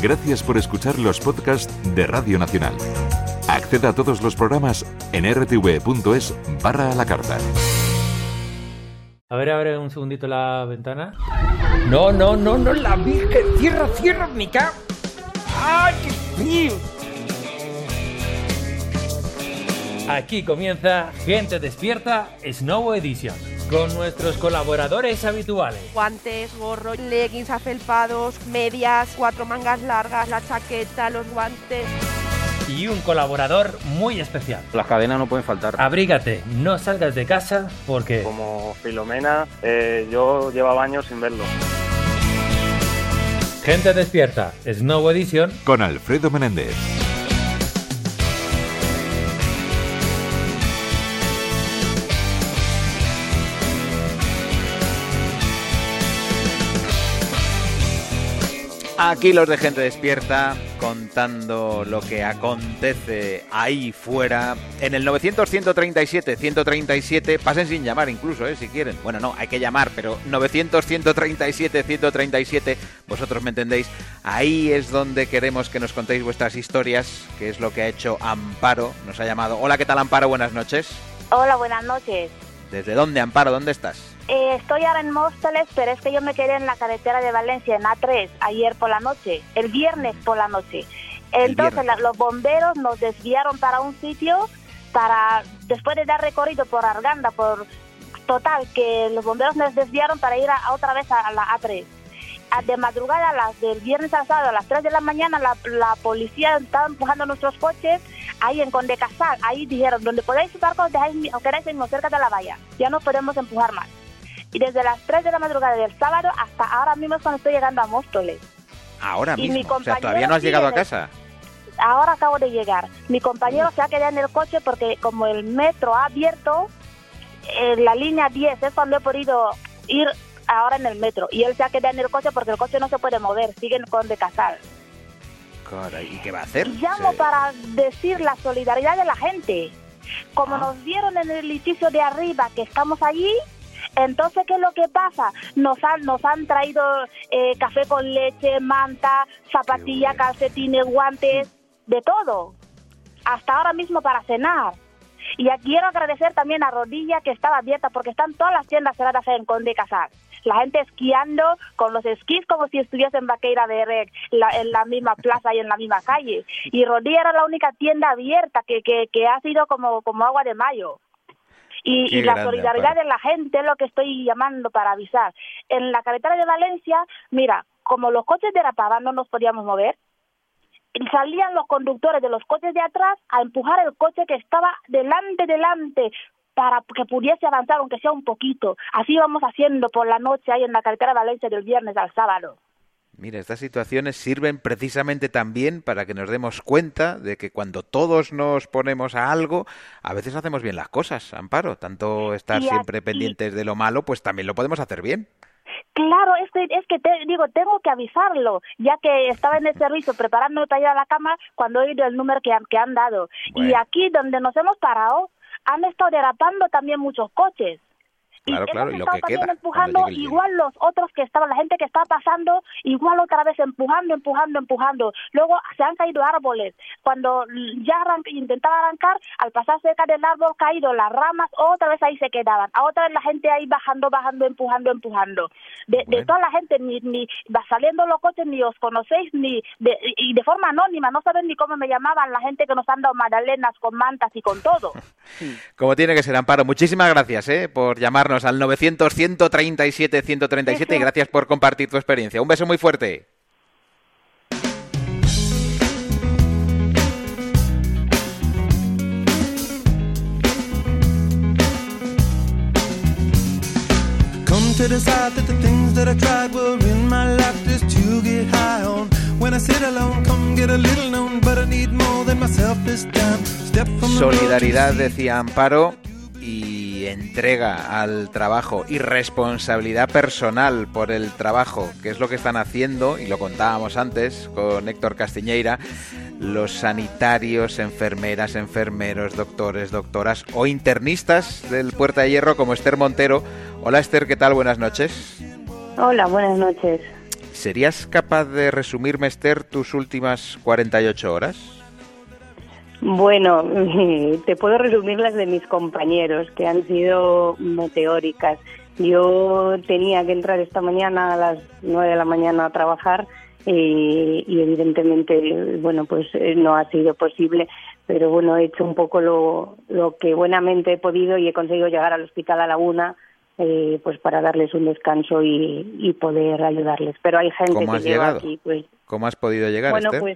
Gracias por escuchar los podcasts de Radio Nacional. Acceda a todos los programas en rtv.es/a la carta. A ver, abre un segundito la ventana. No, la Virgen. Cierra, Mica. ¡Ay, qué frío! Aquí comienza Gente Despierta Snow Edition, con nuestros colaboradores habituales. Guantes, gorro, leggings afelpados, medias, 4 mangas largas, la chaqueta, los guantes. Y un colaborador muy especial. Las cadenas no pueden faltar. Abrígate, no salgas de casa porque... Como Filomena, yo llevaba años sin verlo. Gente Despierta Snow Edition con Alfredo Menéndez. Aquí los de Gente Despierta contando lo que acontece ahí fuera. En el 900-137-137, pasen sin llamar incluso, si quieren. Bueno, no, hay que llamar, pero 900-137-137, vosotros me entendéis. Ahí es donde queremos que nos contéis vuestras historias, que es lo que ha hecho Amparo, nos ha llamado. Hola, ¿qué tal, Amparo? Buenas noches. Hola, buenas noches. ¿Desde dónde, Amparo? ¿Dónde estás? Estoy ahora en Móstoles, pero es que yo me quedé en la carretera de Valencia, en A3, ayer por la noche, el viernes por la noche. Entonces los bomberos nos desviaron para un sitio, después de dar recorrido por Arganda, total, que los bomberos nos desviaron para ir otra vez a la A3. De madrugada, del viernes al sábado, a las 3 de la mañana, la policía estaba empujando nuestros coches ahí en Conde Casal. Ahí dijeron, donde podáis estar, os quedáis cerca de la valla, ya no podemos empujar más. Y desde las 3 de la madrugada del sábado hasta ahora mismo es cuando estoy llegando a Móstoles. Ahora mismo, o sea, ¿todavía no has llegado a casa? Ahora acabo de llegar. Mi compañero se ha quedado en el coche porque como el metro ha abierto, la línea 10 es cuando he podido ir ahora en el metro. Y él se ha quedado en el coche porque el coche no se puede mover, sigue en Conde Casal. ¿Y qué va a hacer? Llamo para decir la solidaridad de la gente. Como nos vieron en el edificio de arriba que estamos allí, entonces, ¿qué es lo que pasa? Nos han traído café con leche, manta, zapatillas, calcetines, guantes, de todo. Hasta ahora mismo para cenar. Y quiero agradecer también a Rodilla, que estaba abierta, porque están todas las tiendas cerradas en Conde Casal. La gente esquiando con los esquís como si estuviese en Vaqueira de Rec, en la misma plaza y en la misma calle. Y Rodilla era la única tienda abierta que ha sido como agua de mayo. Y la solidaridad de la gente es lo que estoy llamando para avisar. En la carretera de Valencia, mira, como los coches de la Pava no nos podíamos mover, salían los conductores de los coches de atrás a empujar el coche que estaba delante, para que pudiese avanzar, aunque sea un poquito. Así vamos haciendo por la noche ahí en la carretera de Valencia del viernes al sábado. Mira, estas situaciones sirven precisamente también para que nos demos cuenta de que cuando todos nos ponemos a algo, a veces hacemos bien las cosas, Amparo. Tanto estar siempre pendientes de lo malo, pues también lo podemos hacer bien. Claro, es que tengo que avisarlo, ya que estaba en el servicio preparándome para ir a la cama cuando he oído el número que han dado. Bueno. Y aquí donde nos hemos parado, han estado derrapando también muchos coches. Claro, y lo que queda. Empujando, igual los otros que estaban, la gente que estaba pasando, igual otra vez empujando. Luego se han caído árboles. Cuando ya intentaba arrancar, al pasar cerca del árbol caído, las ramas, otra vez ahí se quedaban. Otra vez la gente ahí bajando, empujando. De toda la gente, ni va saliendo los coches, ni os conocéis, y de forma anónima, no saben ni cómo me llamaban la gente que nos han dado magdalenas con mantas y con todo. Como tiene que ser, Amparo. Muchísimas gracias por llamarnos al 900-137-137 y gracias por compartir tu experiencia. Un beso muy fuerte. Come to decide that the things that I tried were in my life just to get high on. When I sit alone, come get a little known, but I need more than myself this time. Step from the Solidaridad, decía Amparo, y entrega al trabajo y responsabilidad personal por el trabajo, que es lo que están haciendo, y lo contábamos antes con Héctor Castiñeira, los sanitarios, enfermeras, enfermeros, doctores, doctoras o internistas del Puerta de Hierro como Esther Montero. Hola Esther, ¿qué tal? Buenas noches. Hola, buenas noches. ¿Serías capaz de resumirme, Esther, tus últimas 48 horas? Bueno, te puedo resumir las de mis compañeros, que han sido meteóricas. Yo tenía que entrar esta mañana a las 9 de la mañana a trabajar y evidentemente, bueno, pues no ha sido posible, pero bueno, he hecho un poco lo que buenamente he podido y he conseguido llegar al hospital a la 1, pues para darles un descanso y poder ayudarles. Pero hay gente que llega aquí, pues... ¿Cómo has podido llegar, Bueno, Esther?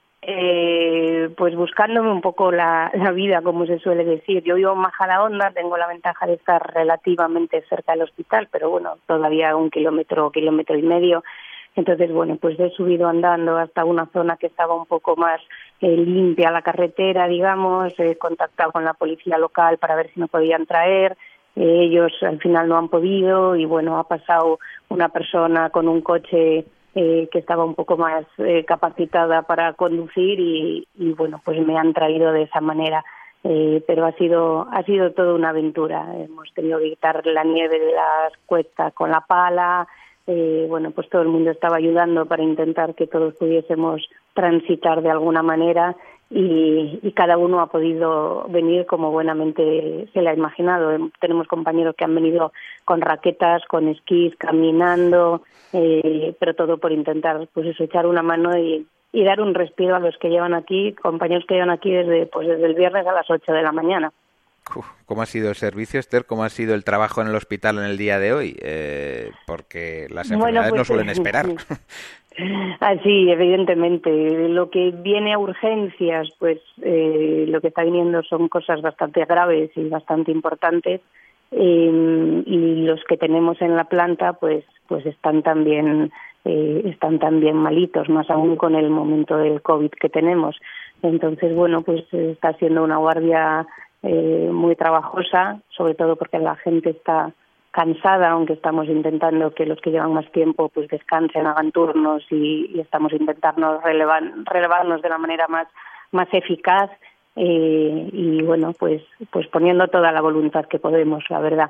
Pues buscándome un poco la vida, como se suele decir. Yo vivo en Majadahonda, tengo la ventaja de estar relativamente cerca del hospital, pero bueno, todavía 1 kilómetro y medio. Entonces, bueno, pues he subido andando hasta una zona que estaba un poco más limpia la carretera, digamos. He contactado con la policía local para ver si me podían traer. Ellos al final no han podido y bueno, ha pasado una persona con un coche que estaba un poco más capacitada para conducir y bueno, pues me han traído de esa manera. Pero ha sido toda una aventura. Hemos tenido que quitar la nieve de las cuestas con la pala. Bueno, pues todo el mundo estaba ayudando para intentar que todos pudiésemos transitar de alguna manera y cada uno ha podido venir como buenamente se le ha imaginado. Tenemos compañeros que han venido con raquetas, con esquís, caminando, pero todo por intentar pues eso, echar una mano y dar un respiro a los que llevan aquí, compañeros que llevan aquí desde el viernes a las 8 de la mañana. ¿Cómo ha sido el servicio, Esther? ¿Cómo ha sido el trabajo en el hospital en el día de hoy? Porque las enfermedades no suelen esperar. Así, evidentemente. Lo que viene a urgencias, pues lo que está viniendo son cosas bastante graves y bastante importantes. Y los que tenemos en la planta, pues están también malitos, más aún con el momento del COVID que tenemos. Entonces, bueno, pues está siendo una guardia muy trabajosa, sobre todo porque la gente está cansada, aunque estamos intentando que los que llevan más tiempo pues descansen, hagan turnos y estamos intentando relevarnos de la manera más eficaz y bueno, pues poniendo toda la voluntad que podemos, la verdad.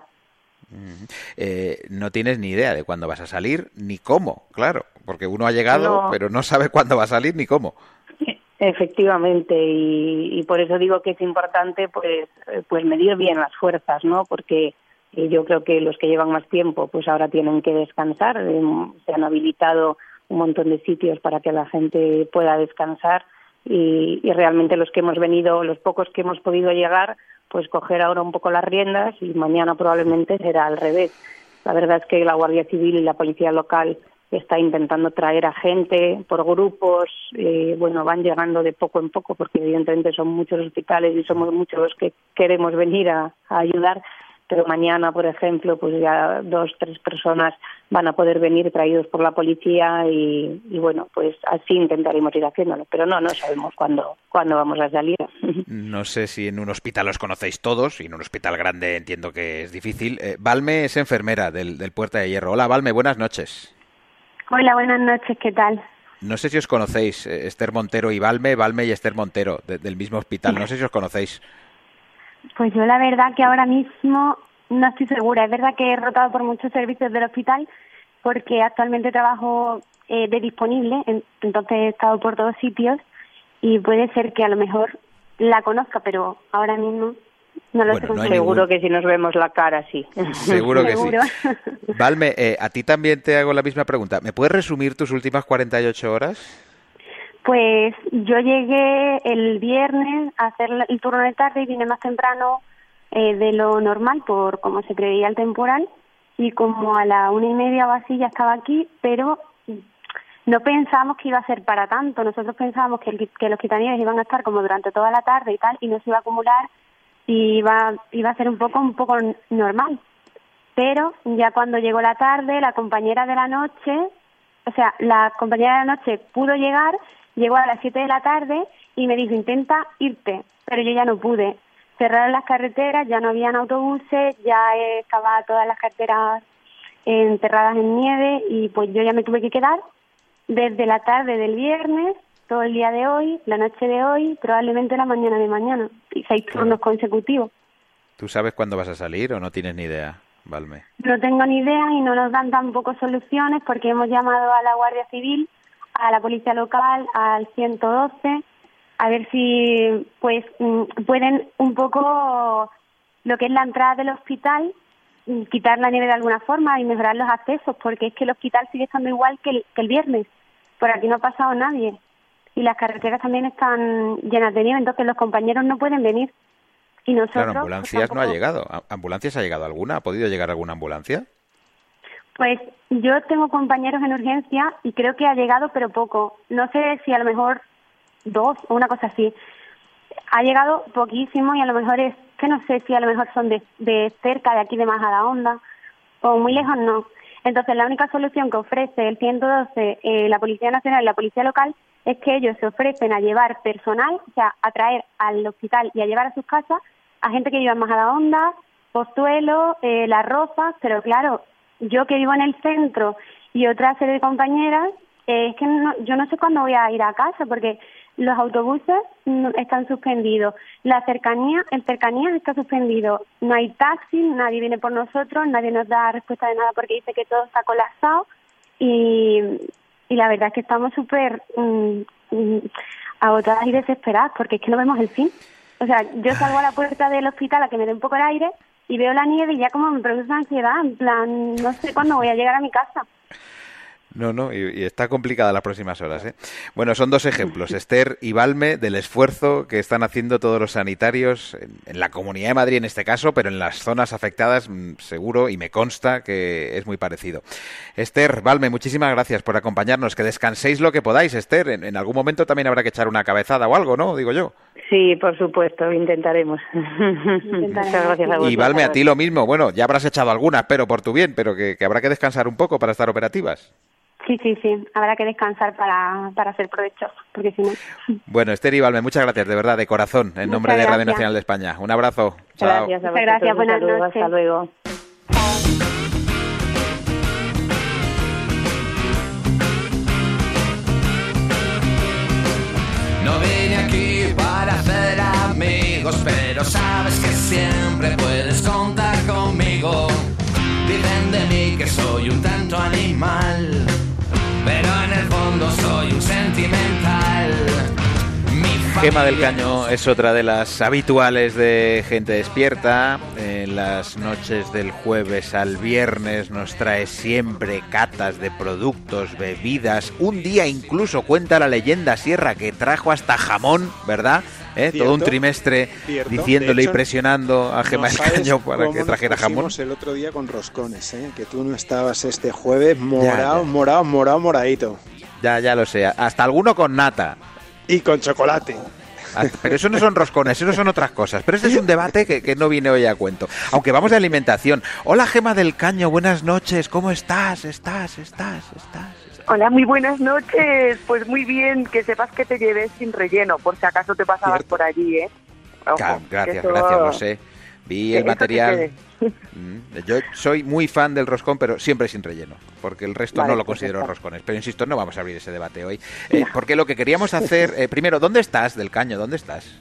No tienes ni idea de cuándo vas a salir ni cómo, claro, porque uno ha llegado, pero no sabe cuándo va a salir ni cómo. Efectivamente, y por eso digo que es importante pues medir bien las fuerzas, ¿no? Porque yo creo que los que llevan más tiempo pues ahora tienen que descansar. Se han habilitado un montón de sitios para que la gente pueda descansar y realmente los que hemos venido, los pocos que hemos podido llegar, pues coger ahora un poco las riendas y mañana probablemente será al revés. La verdad es que la Guardia Civil y la Policía Local está intentando traer a gente por grupos, bueno, van llegando de poco en poco porque evidentemente son muchos hospitales y somos muchos los que queremos venir a ayudar, pero mañana, por ejemplo, pues ya 2-3 personas van a poder venir traídos por la policía y bueno, pues así intentaremos ir haciéndolo, pero no sabemos cuándo vamos a salir. No sé si en un hospital os conocéis todos, y en un hospital grande entiendo que es difícil. Valme es enfermera del Puerta de Hierro. Hola, Valme, buenas noches. Hola, buenas noches, ¿qué tal? No sé si os conocéis, Esther Montero y Valme y Esther Montero, del mismo hospital. No sé si os conocéis. Pues yo la verdad que ahora mismo no estoy segura. Es verdad que he rotado por muchos servicios del hospital porque actualmente trabajo de disponible, entonces he estado por todos sitios y puede ser que a lo mejor la conozca, pero ahora mismo no lo sé. No seguro que si nos vemos la cara, sí. Seguro que sí. Valme, a ti también te hago la misma pregunta. ¿Me puedes resumir tus últimas 48 horas? Pues yo llegué el viernes a hacer el turno de tarde y vine más temprano de lo normal por como se preveía el temporal y como a la 1:30 o así ya estaba aquí, pero no pensábamos que iba a ser para tanto. Nosotros pensábamos que los quitanieves iban a estar como durante toda la tarde y tal y no se iba a acumular y iba a ser un poco normal. Pero ya cuando llegó la tarde, la compañera de la noche pudo llegar, llegó a las 7 de la tarde y me dijo, intenta irte, pero yo ya no pude. Cerraron las carreteras, ya no habían autobuses, ya estaban todas las carreteras enterradas en nieve y pues yo ya me tuve que quedar desde la tarde del viernes, todo el día de hoy, la noche de hoy, probablemente la mañana de mañana, y 6 turnos consecutivos. ¿Tú sabes cuándo vas a salir o no tienes ni idea? Valme? No tengo ni idea y no nos dan tampoco soluciones porque hemos llamado a la Guardia Civil, a la policía local, al 112, a ver si pues pueden un poco lo que es la entrada del hospital, quitar la nieve de alguna forma y mejorar los accesos, porque es que el hospital sigue estando igual que el viernes. Por aquí no ha pasado nadie. Y las carreteras también están llenas de nieve, entonces los compañeros no pueden venir. Y nosotros... Claro, ambulancias no ha llegado. ¿Ambulancias ha llegado alguna? ¿Ha podido llegar alguna ambulancia? Pues yo tengo compañeros en urgencia y creo que ha llegado, pero poco. No sé si a lo mejor 2 o una cosa así. Ha llegado poquísimo y a lo mejor es que no sé si a lo mejor son de cerca de aquí de Majadahonda o muy lejos no. Entonces la única solución que ofrece el 112, la Policía Nacional y la Policía Local es que ellos se ofrecen a llevar personal, o sea, a traer al hospital y a llevar a sus casas a gente que viva en Majadahonda, Pozuelo, Las Rozas, pero claro, yo que vivo en el centro y otra serie de compañeras, es que yo no sé cuándo voy a ir a casa porque los autobuses están suspendidos, el cercanía está suspendido, no hay taxi, nadie viene por nosotros, nadie nos da respuesta de nada porque dice que todo está colapsado y la verdad es que estamos súper agotadas y desesperadas porque es que no vemos el fin. O sea, yo salgo a la puerta del hospital a que me dé un poco de aire y veo la nieve y ya como me produce ansiedad, en plan, no sé cuándo voy a llegar a mi casa. No, y está complicada las próximas horas, ¿eh? Bueno, son 2 ejemplos, Esther y Valme, del esfuerzo que están haciendo todos los sanitarios en la Comunidad de Madrid en este caso, pero en las zonas afectadas seguro y me consta que es muy parecido. Esther, Valme, muchísimas gracias por acompañarnos, que descanséis lo que podáis, Esther, en algún momento también habrá que echar una cabezada o algo, ¿no? Digo yo. Sí, por supuesto, intentaremos. Muchas gracias a vosotros. Y Valme, a ti lo mismo, bueno, ya habrás echado algunas, pero por tu bien, pero que habrá que descansar un poco para estar operativas. Sí, habrá que descansar para ser provechosos, porque si no... Bueno, Esther y Valme, muchas gracias, de verdad, de corazón, en nombre de Radio Nacional de España. Un abrazo. Chao. Gracias a vosotros. Gracias, buenas noches. Hasta luego. No vine aquí para hacer amigos, pero sabes que siempre puedes contar conmigo. Dicen de mí que soy un tanto animal, pero en el fondo soy un sentimental. Gema del Caño es otra de las habituales de Gente Despierta. En las noches del jueves al viernes nos trae siempre catas de productos, bebidas. Un día incluso cuenta la leyenda Sierra que trajo hasta jamón, ¿verdad? Todo un trimestre diciéndole y presionando a Gema del Caño para que trajera jamón. El otro día con roscones, que tú no estabas este jueves moradito. Ya lo sé. Hasta alguno con nata. Y con chocolate. Pero eso no son roscones, eso son otras cosas. Pero este es un debate que no viene hoy a cuento. Aunque vamos de alimentación. Hola, Gema del Caño, buenas noches. ¿Cómo estás? ¿Estás? Hola, muy buenas noches. Pues muy bien, que sepas que te llevé sin relleno, por si acaso te pasabas por allí, ¿eh? Ojo, gracias, lo sé. Vi el material. Yo soy muy fan del roscón, pero siempre sin relleno, porque el resto no lo considero roscones. Pero insisto, no vamos a abrir ese debate hoy. Porque lo que queríamos hacer... primero, ¿dónde estás, del Caño? ¿Dónde estás?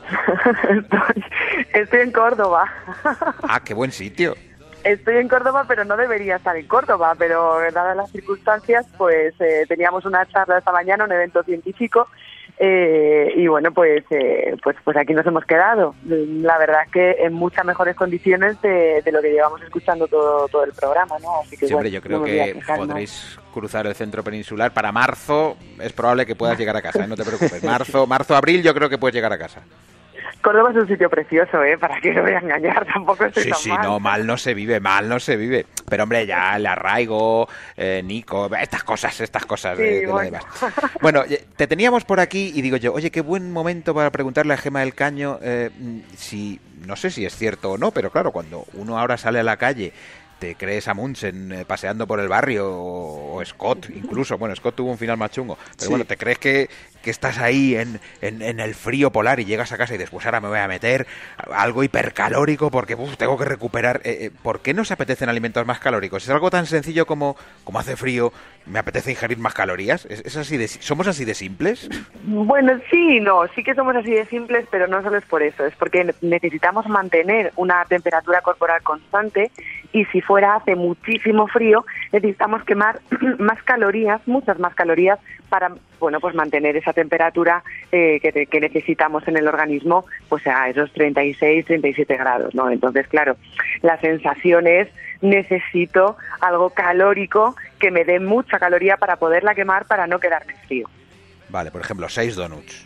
Estoy en Córdoba. Ah, qué buen sitio. Estoy en Córdoba, pero no debería estar en Córdoba, pero dadas las circunstancias, pues teníamos una charla esta mañana, un evento científico, y bueno, pues aquí nos hemos quedado. La verdad es que en muchas mejores condiciones de lo que llevamos escuchando todo el programa, ¿no? Así que sí, hombre, yo creo que podréis cruzar el centro peninsular. Para marzo es probable que puedas llegar a casa, no te preocupes. Marzo, abril yo creo que puedes llegar a casa. Córdoba es un sitio precioso, para que no voy a engañar, tampoco estoy tan mal. No, mal no se vive. Pero hombre, ya el arraigo, Nico, estas cosas de lo demás. Bueno, te teníamos por aquí y digo yo, oye, qué buen momento para preguntarle a Gema del Caño si, no sé si es cierto o no, pero claro, cuando uno ahora sale a la calle, te crees Amundsen paseando por el barrio o Scott incluso, bueno, Scott tuvo un final más chungo, pero sí. Bueno, te crees que que estás ahí en el frío polar y llegas a casa y después ahora me voy a meter algo hipercalórico porque tengo que recuperar. ¿Por qué nos apetecen alimentos más calóricos? ¿Es algo tan sencillo como hace frío, me apetece ingerir más calorías? ¿Es así ¿Somos así de simples? Bueno, sí que somos así de simples, pero no solo es por eso, es porque necesitamos mantener una temperatura corporal constante y si fuera hace muchísimo frío, necesitamos quemar más calorías, muchas más calorías para, bueno, pues mantener esa temperatura que necesitamos en el organismo, pues a esos 36, 37 grados, ¿no? Entonces, claro, la sensación es necesito algo calórico que me dé mucha caloría para poderla quemar para no quedarme frío. Vale, por ejemplo, 6 donuts.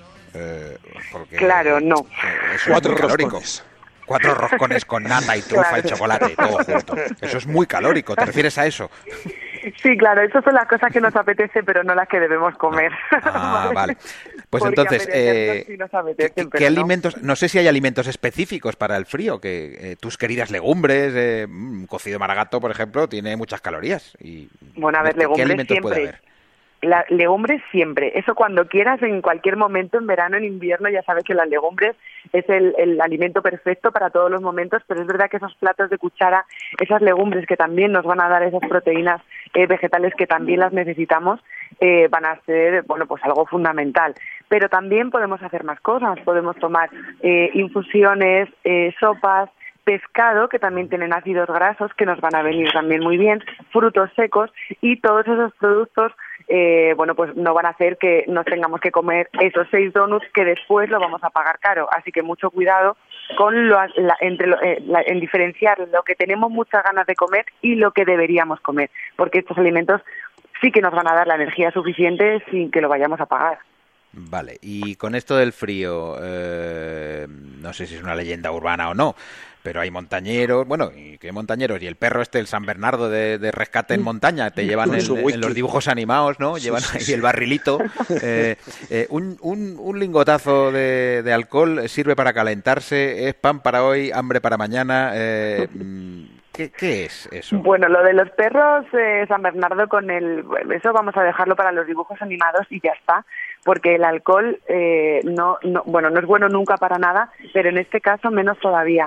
Claro, no. Eso 4 roscones. 4 roscones con nata y trufa y chocolate, todo junto. Eso es muy calórico, ¿te refieres a eso? Sí, claro, esas son las cosas que nos apetece, pero no las que debemos comer. Vale. Pues porque entonces, sí nos apetecen, ¿qué alimentos? No sé si hay alimentos específicos para el frío, que tus queridas legumbres, un cocido maragato, por ejemplo, tiene muchas calorías. Bueno, a ver, legumbres ¿qué alimentos siempre. puede haber? Legumbres siempre, eso cuando quieras, en cualquier momento, en verano, en invierno, ya sabes que las legumbres es el alimento perfecto para todos los momentos, pero es verdad que esos platos de cuchara, esas legumbres que también nos van a dar esas proteínas vegetales que también las necesitamos, van a ser, bueno, pues algo fundamental. Pero también podemos hacer más cosas, podemos tomar infusiones, sopas, pescado, que también tienen ácidos grasos que nos van a venir también muy bien, frutos secos y todos esos productos bueno, pues no van a hacer que nos tengamos que comer esos 6 donuts que después lo vamos a pagar caro. Así que mucho cuidado con en diferenciar lo que tenemos muchas ganas de comer y lo que deberíamos comer, porque estos alimentos sí que nos van a dar la energía suficiente sin que lo vayamos a pagar. Vale, y con esto del frío, no sé si es una leyenda urbana o no, pero hay montañeros, bueno, ¿y qué montañeros? Y el perro el San Bernardo de rescate en montaña, te llevan en los dibujos animados, ¿no? Llevan ahí el barrilito. Un lingotazo de alcohol sirve para calentarse, es pan para hoy, hambre para mañana. ¿Qué es eso? Bueno, lo de los perros, San Bernardo eso vamos a dejarlo para los dibujos animados y ya está, porque el alcohol no es bueno nunca para nada, pero en este caso menos todavía.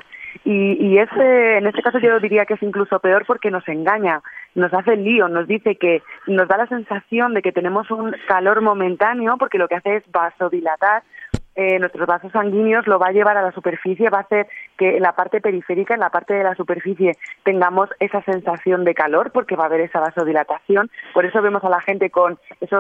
Y en este caso yo diría que es incluso peor porque nos engaña, nos hace el lío, nos dice que nos da la sensación de que tenemos un calor momentáneo porque lo que hace es vasodilatar nuestros vasos sanguíneos, lo va a llevar a la superficie, va a hacer que en la parte periférica, en la parte de la superficie, tengamos esa sensación de calor porque va a haber esa vasodilatación. Por eso vemos a la gente con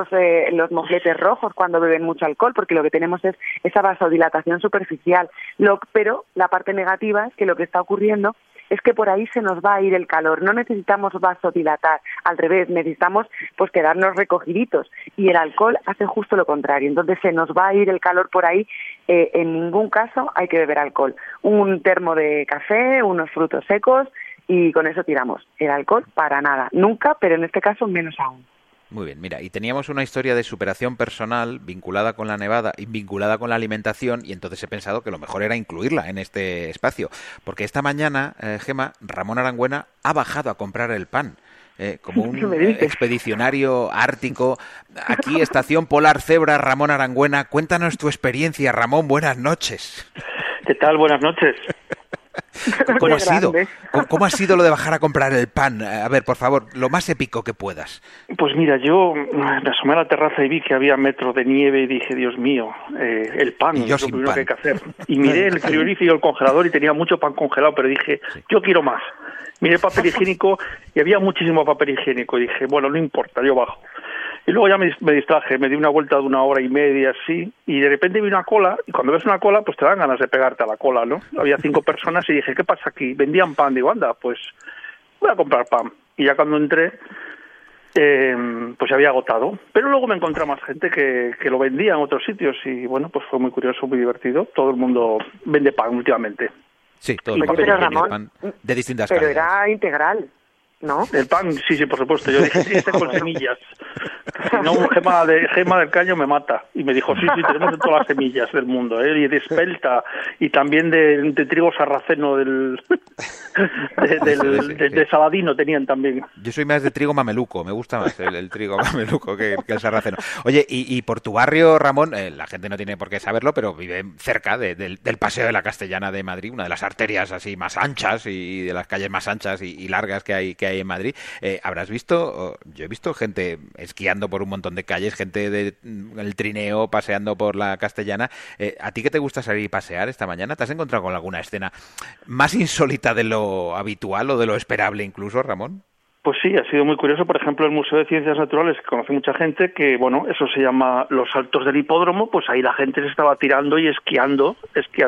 los mofletes rojos cuando beben mucho alcohol, porque lo que tenemos es esa vasodilatación superficial. Pero la parte negativa es que lo que está ocurriendo es que por ahí se nos va a ir el calor. No necesitamos vasodilatar, al revés, necesitamos pues quedarnos recogiditos. Y el alcohol hace justo lo contrario. Entonces se nos va a ir el calor por ahí. En ningún caso hay que beber alcohol. Un termo de café, unos frutos secos y con eso tiramos. El alcohol para nada. Nunca, pero en este caso menos aún. Muy bien, mira, y teníamos una historia de superación personal vinculada con la nevada y vinculada con la alimentación, y entonces he pensado que lo mejor era incluirla en este espacio, porque esta mañana, Gema, Ramón Arangüena ha bajado a comprar el pan. Como un expedicionario ártico. Aquí, Estación Polar Cebra, Ramón Arangüena. Cuéntanos tu experiencia, Ramón, buenas noches. ¿Qué tal? Buenas noches. ¿Cómo ha sido? ¿Cómo ha sido lo de bajar a comprar el pan? A ver, por favor, lo más épico que puedas. Pues mira, yo me asomé a la terraza y vi que había metros de nieve y dije, Dios mío, el pan es lo primero que hay que hacer. Y miré el frigorífico y el congelador y tenía mucho pan congelado, pero dije, yo quiero más. Miré el papel higiénico y había muchísimo papel higiénico y dije, bueno, no importa, yo bajo. Y luego ya me distraje, me di una vuelta de 1 hora y media, así, y de repente vi una cola, y cuando ves una cola, pues te dan ganas de pegarte a la cola, ¿no? Había 5 personas y dije, ¿qué pasa aquí? Vendían pan, digo, anda, pues voy a comprar pan. Y ya cuando entré, pues se había agotado. Pero luego me encontré más gente que lo vendía en otros sitios, y bueno, pues fue muy curioso, muy divertido. Todo el mundo vende pan últimamente. Sí, todo el mundo vende pan de distintas calidades. Pero era integral, ¿no? El pan, sí, por supuesto. Yo dije, sí, este con semillas. Si no, Gema del Caño me mata. Y me dijo, sí, tenemos de todas las semillas del mundo, y de espelta, y también de trigo sarraceno de Saladino tenían también. Yo soy más de trigo mameluco, me gusta más el trigo mameluco que el sarraceno. Oye, y por tu barrio, Ramón, la gente no tiene por qué saberlo, pero vive cerca del Paseo de la Castellana de Madrid, una de las arterias así más anchas y de las calles más anchas y largas que hay en Madrid. Habrás visto, yo he visto gente esquiando por un montón de calles, gente del trineo paseando por la Castellana. ¿A ti qué te gusta salir y pasear esta mañana? ¿Te has encontrado con alguna escena más insólita de lo habitual o de lo esperable incluso, Ramón? Pues sí, ha sido muy curioso. Por ejemplo, el Museo de Ciencias Naturales, que conoce mucha gente, que bueno, eso se llama los saltos del hipódromo, pues ahí la gente se estaba tirando y esquiando,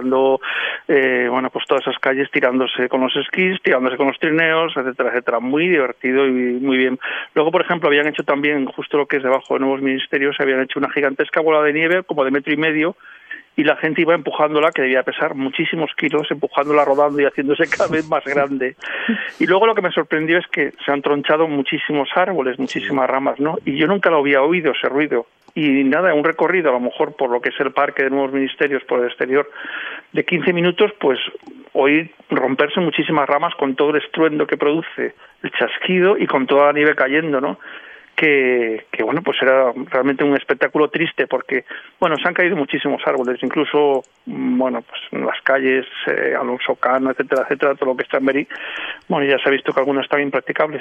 bueno, pues todas esas calles tirándose con los esquís, tirándose con los trineos, etcétera, etcétera. Muy divertido y muy bien. Luego, por ejemplo, habían hecho también, justo lo que es debajo de Nuevos Ministerios, habían hecho una gigantesca bola de nieve, como de 1,5 metros, y la gente iba empujándola, que debía pesar muchísimos kilos, empujándola rodando y haciéndose cada vez más grande. Y luego lo que me sorprendió es que se han tronchado muchísimos árboles, muchísimas ramas, ¿no? Y yo nunca lo había oído, ese ruido. Y nada, un recorrido, a lo mejor por lo que es el parque de Nuevos Ministerios, por el exterior, de 15 minutos, pues oír romperse muchísimas ramas con todo el estruendo que produce el chasquido y con toda la nieve cayendo, ¿no? Que bueno, pues era realmente un espectáculo triste porque, bueno, se han caído muchísimos árboles, incluso, bueno, pues en las calles, Alonso Cano, etcétera, etcétera, todo lo que está en Berí, bueno, ya se ha visto que algunos están impracticables.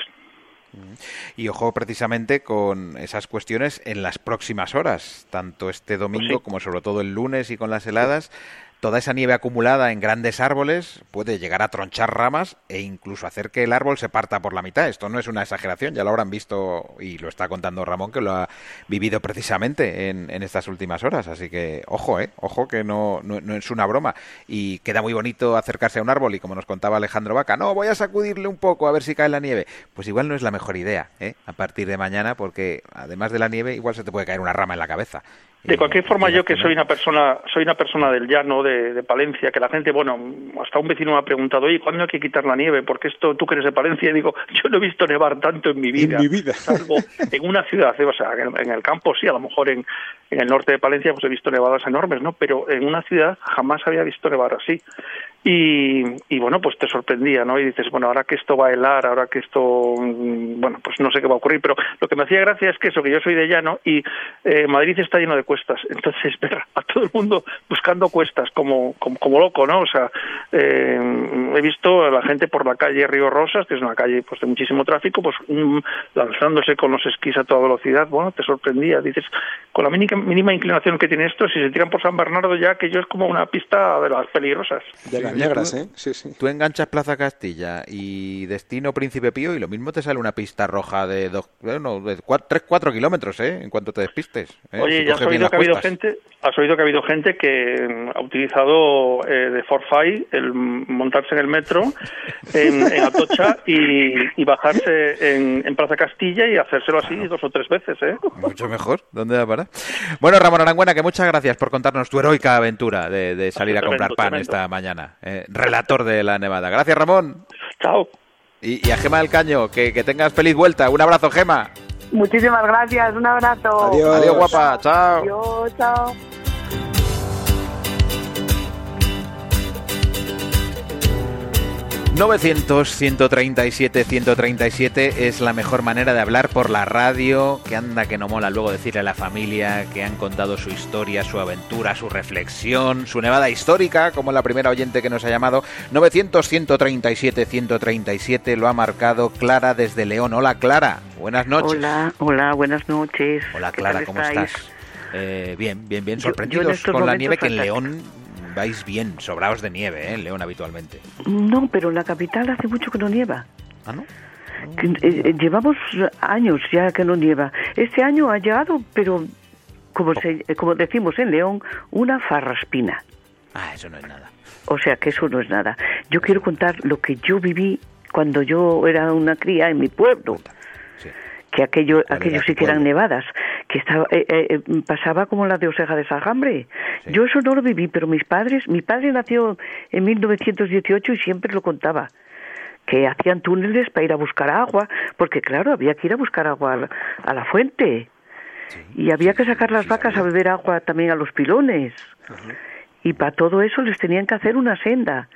Y ojo precisamente con esas cuestiones en las próximas horas, tanto este domingo como sobre todo el lunes y con las heladas. Toda esa nieve acumulada en grandes árboles puede llegar a tronchar ramas e incluso hacer que el árbol se parta por la mitad. Esto no es una exageración, ya lo habrán visto y lo está contando Ramón, que lo ha vivido precisamente en estas últimas horas. Así que ojo que no es una broma. Y queda muy bonito acercarse a un árbol y, como nos contaba Alejandro Vaca, no, voy a sacudirle un poco a ver si cae la nieve. Pues igual no es la mejor idea, a partir de mañana, porque además de la nieve igual se te puede caer una rama en la cabeza. De cualquier forma, yo que soy una persona del llano de Palencia, que la gente, bueno, hasta un vecino me ha preguntado, oye, ¿cuándo hay que quitar la nieve? Porque esto, tú que eres de Palencia, y digo, yo no he visto nevar tanto en mi vida. Salvo en una ciudad, o sea, en el campo sí, a lo mejor en el norte de Palencia pues he visto nevadas enormes, ¿no? Pero en una ciudad jamás había visto nevar así. Y bueno, pues te sorprendía, ¿no? Y dices, bueno, ahora que esto va a helar, ahora que esto, bueno, pues no sé qué va a ocurrir, pero lo que me hacía gracia es que eso, que yo soy de llano y Madrid está lleno de cuestas, entonces ver a todo el mundo buscando cuestas como loco, ¿no? O sea, he visto a la gente por la calle Río Rosas, que es una calle pues de muchísimo tráfico, pues lanzándose con los esquís a toda velocidad. Bueno, te sorprendía, dices, con la mínima inclinación que tiene esto, si se tiran por San Bernardo ya, que yo es como una pista de las peligrosas. De las negras, ¿eh? Sí. Tú enganchas Plaza Castilla y destino Príncipe Pío y lo mismo te sale una pista roja de 3-4 kilómetros, en cuanto te despistes. Oye, ya has oído que ha habido gente que ha utilizado de forfait el montarse en el metro en Atocha y bajarse en Plaza Castilla y hacérselo así 2 o 3 veces, Mucho mejor. ¿Dónde va a parar? Bueno, Ramón Aranguena, que muchas gracias por contarnos tu heroica aventura de salir a comprar pan esta mañana. Relator de la nevada. Gracias, Ramón. Chao. Y a Gema del Caño, que tengas feliz vuelta. Un abrazo, Gema. Muchísimas gracias. Un abrazo. Adiós, guapa. Chao. Adiós, chao. ...900-137-137 es la mejor manera de hablar por la radio, que anda que no mola luego decirle a la familia que han contado su historia, su aventura, su reflexión, su nevada histórica, como la primera oyente que nos ha llamado. 900-137-137 lo ha marcado Clara desde León. Hola, Clara, buenas noches. Hola, buenas noches. Hola, Clara, ¿cómo estás? Bien, sorprendidos con la nieve, que en León vais bien, sobraos de nieve, en León habitualmente. No, pero en la capital hace mucho que no nieva. ¿Ah, no? Llevamos años ya que no nieva. Este año ha llegado, pero como decimos en León, una farraspina. Ah, eso no es nada. O sea que eso no es nada. Yo quiero contar lo que yo viví cuando yo era una cría en mi pueblo. Sí. Que aquello sí que eran nevadas, que pasaba como la de Oseja de Sajambre. Sí. Yo eso no lo viví, pero mi padre nació en 1918 y siempre lo contaba, que hacían túneles para ir a buscar agua, porque claro, había que ir a buscar agua a la fuente. y había que sacar las vacas a beber agua también a los pilones. Y para todo eso les tenían que hacer una senda.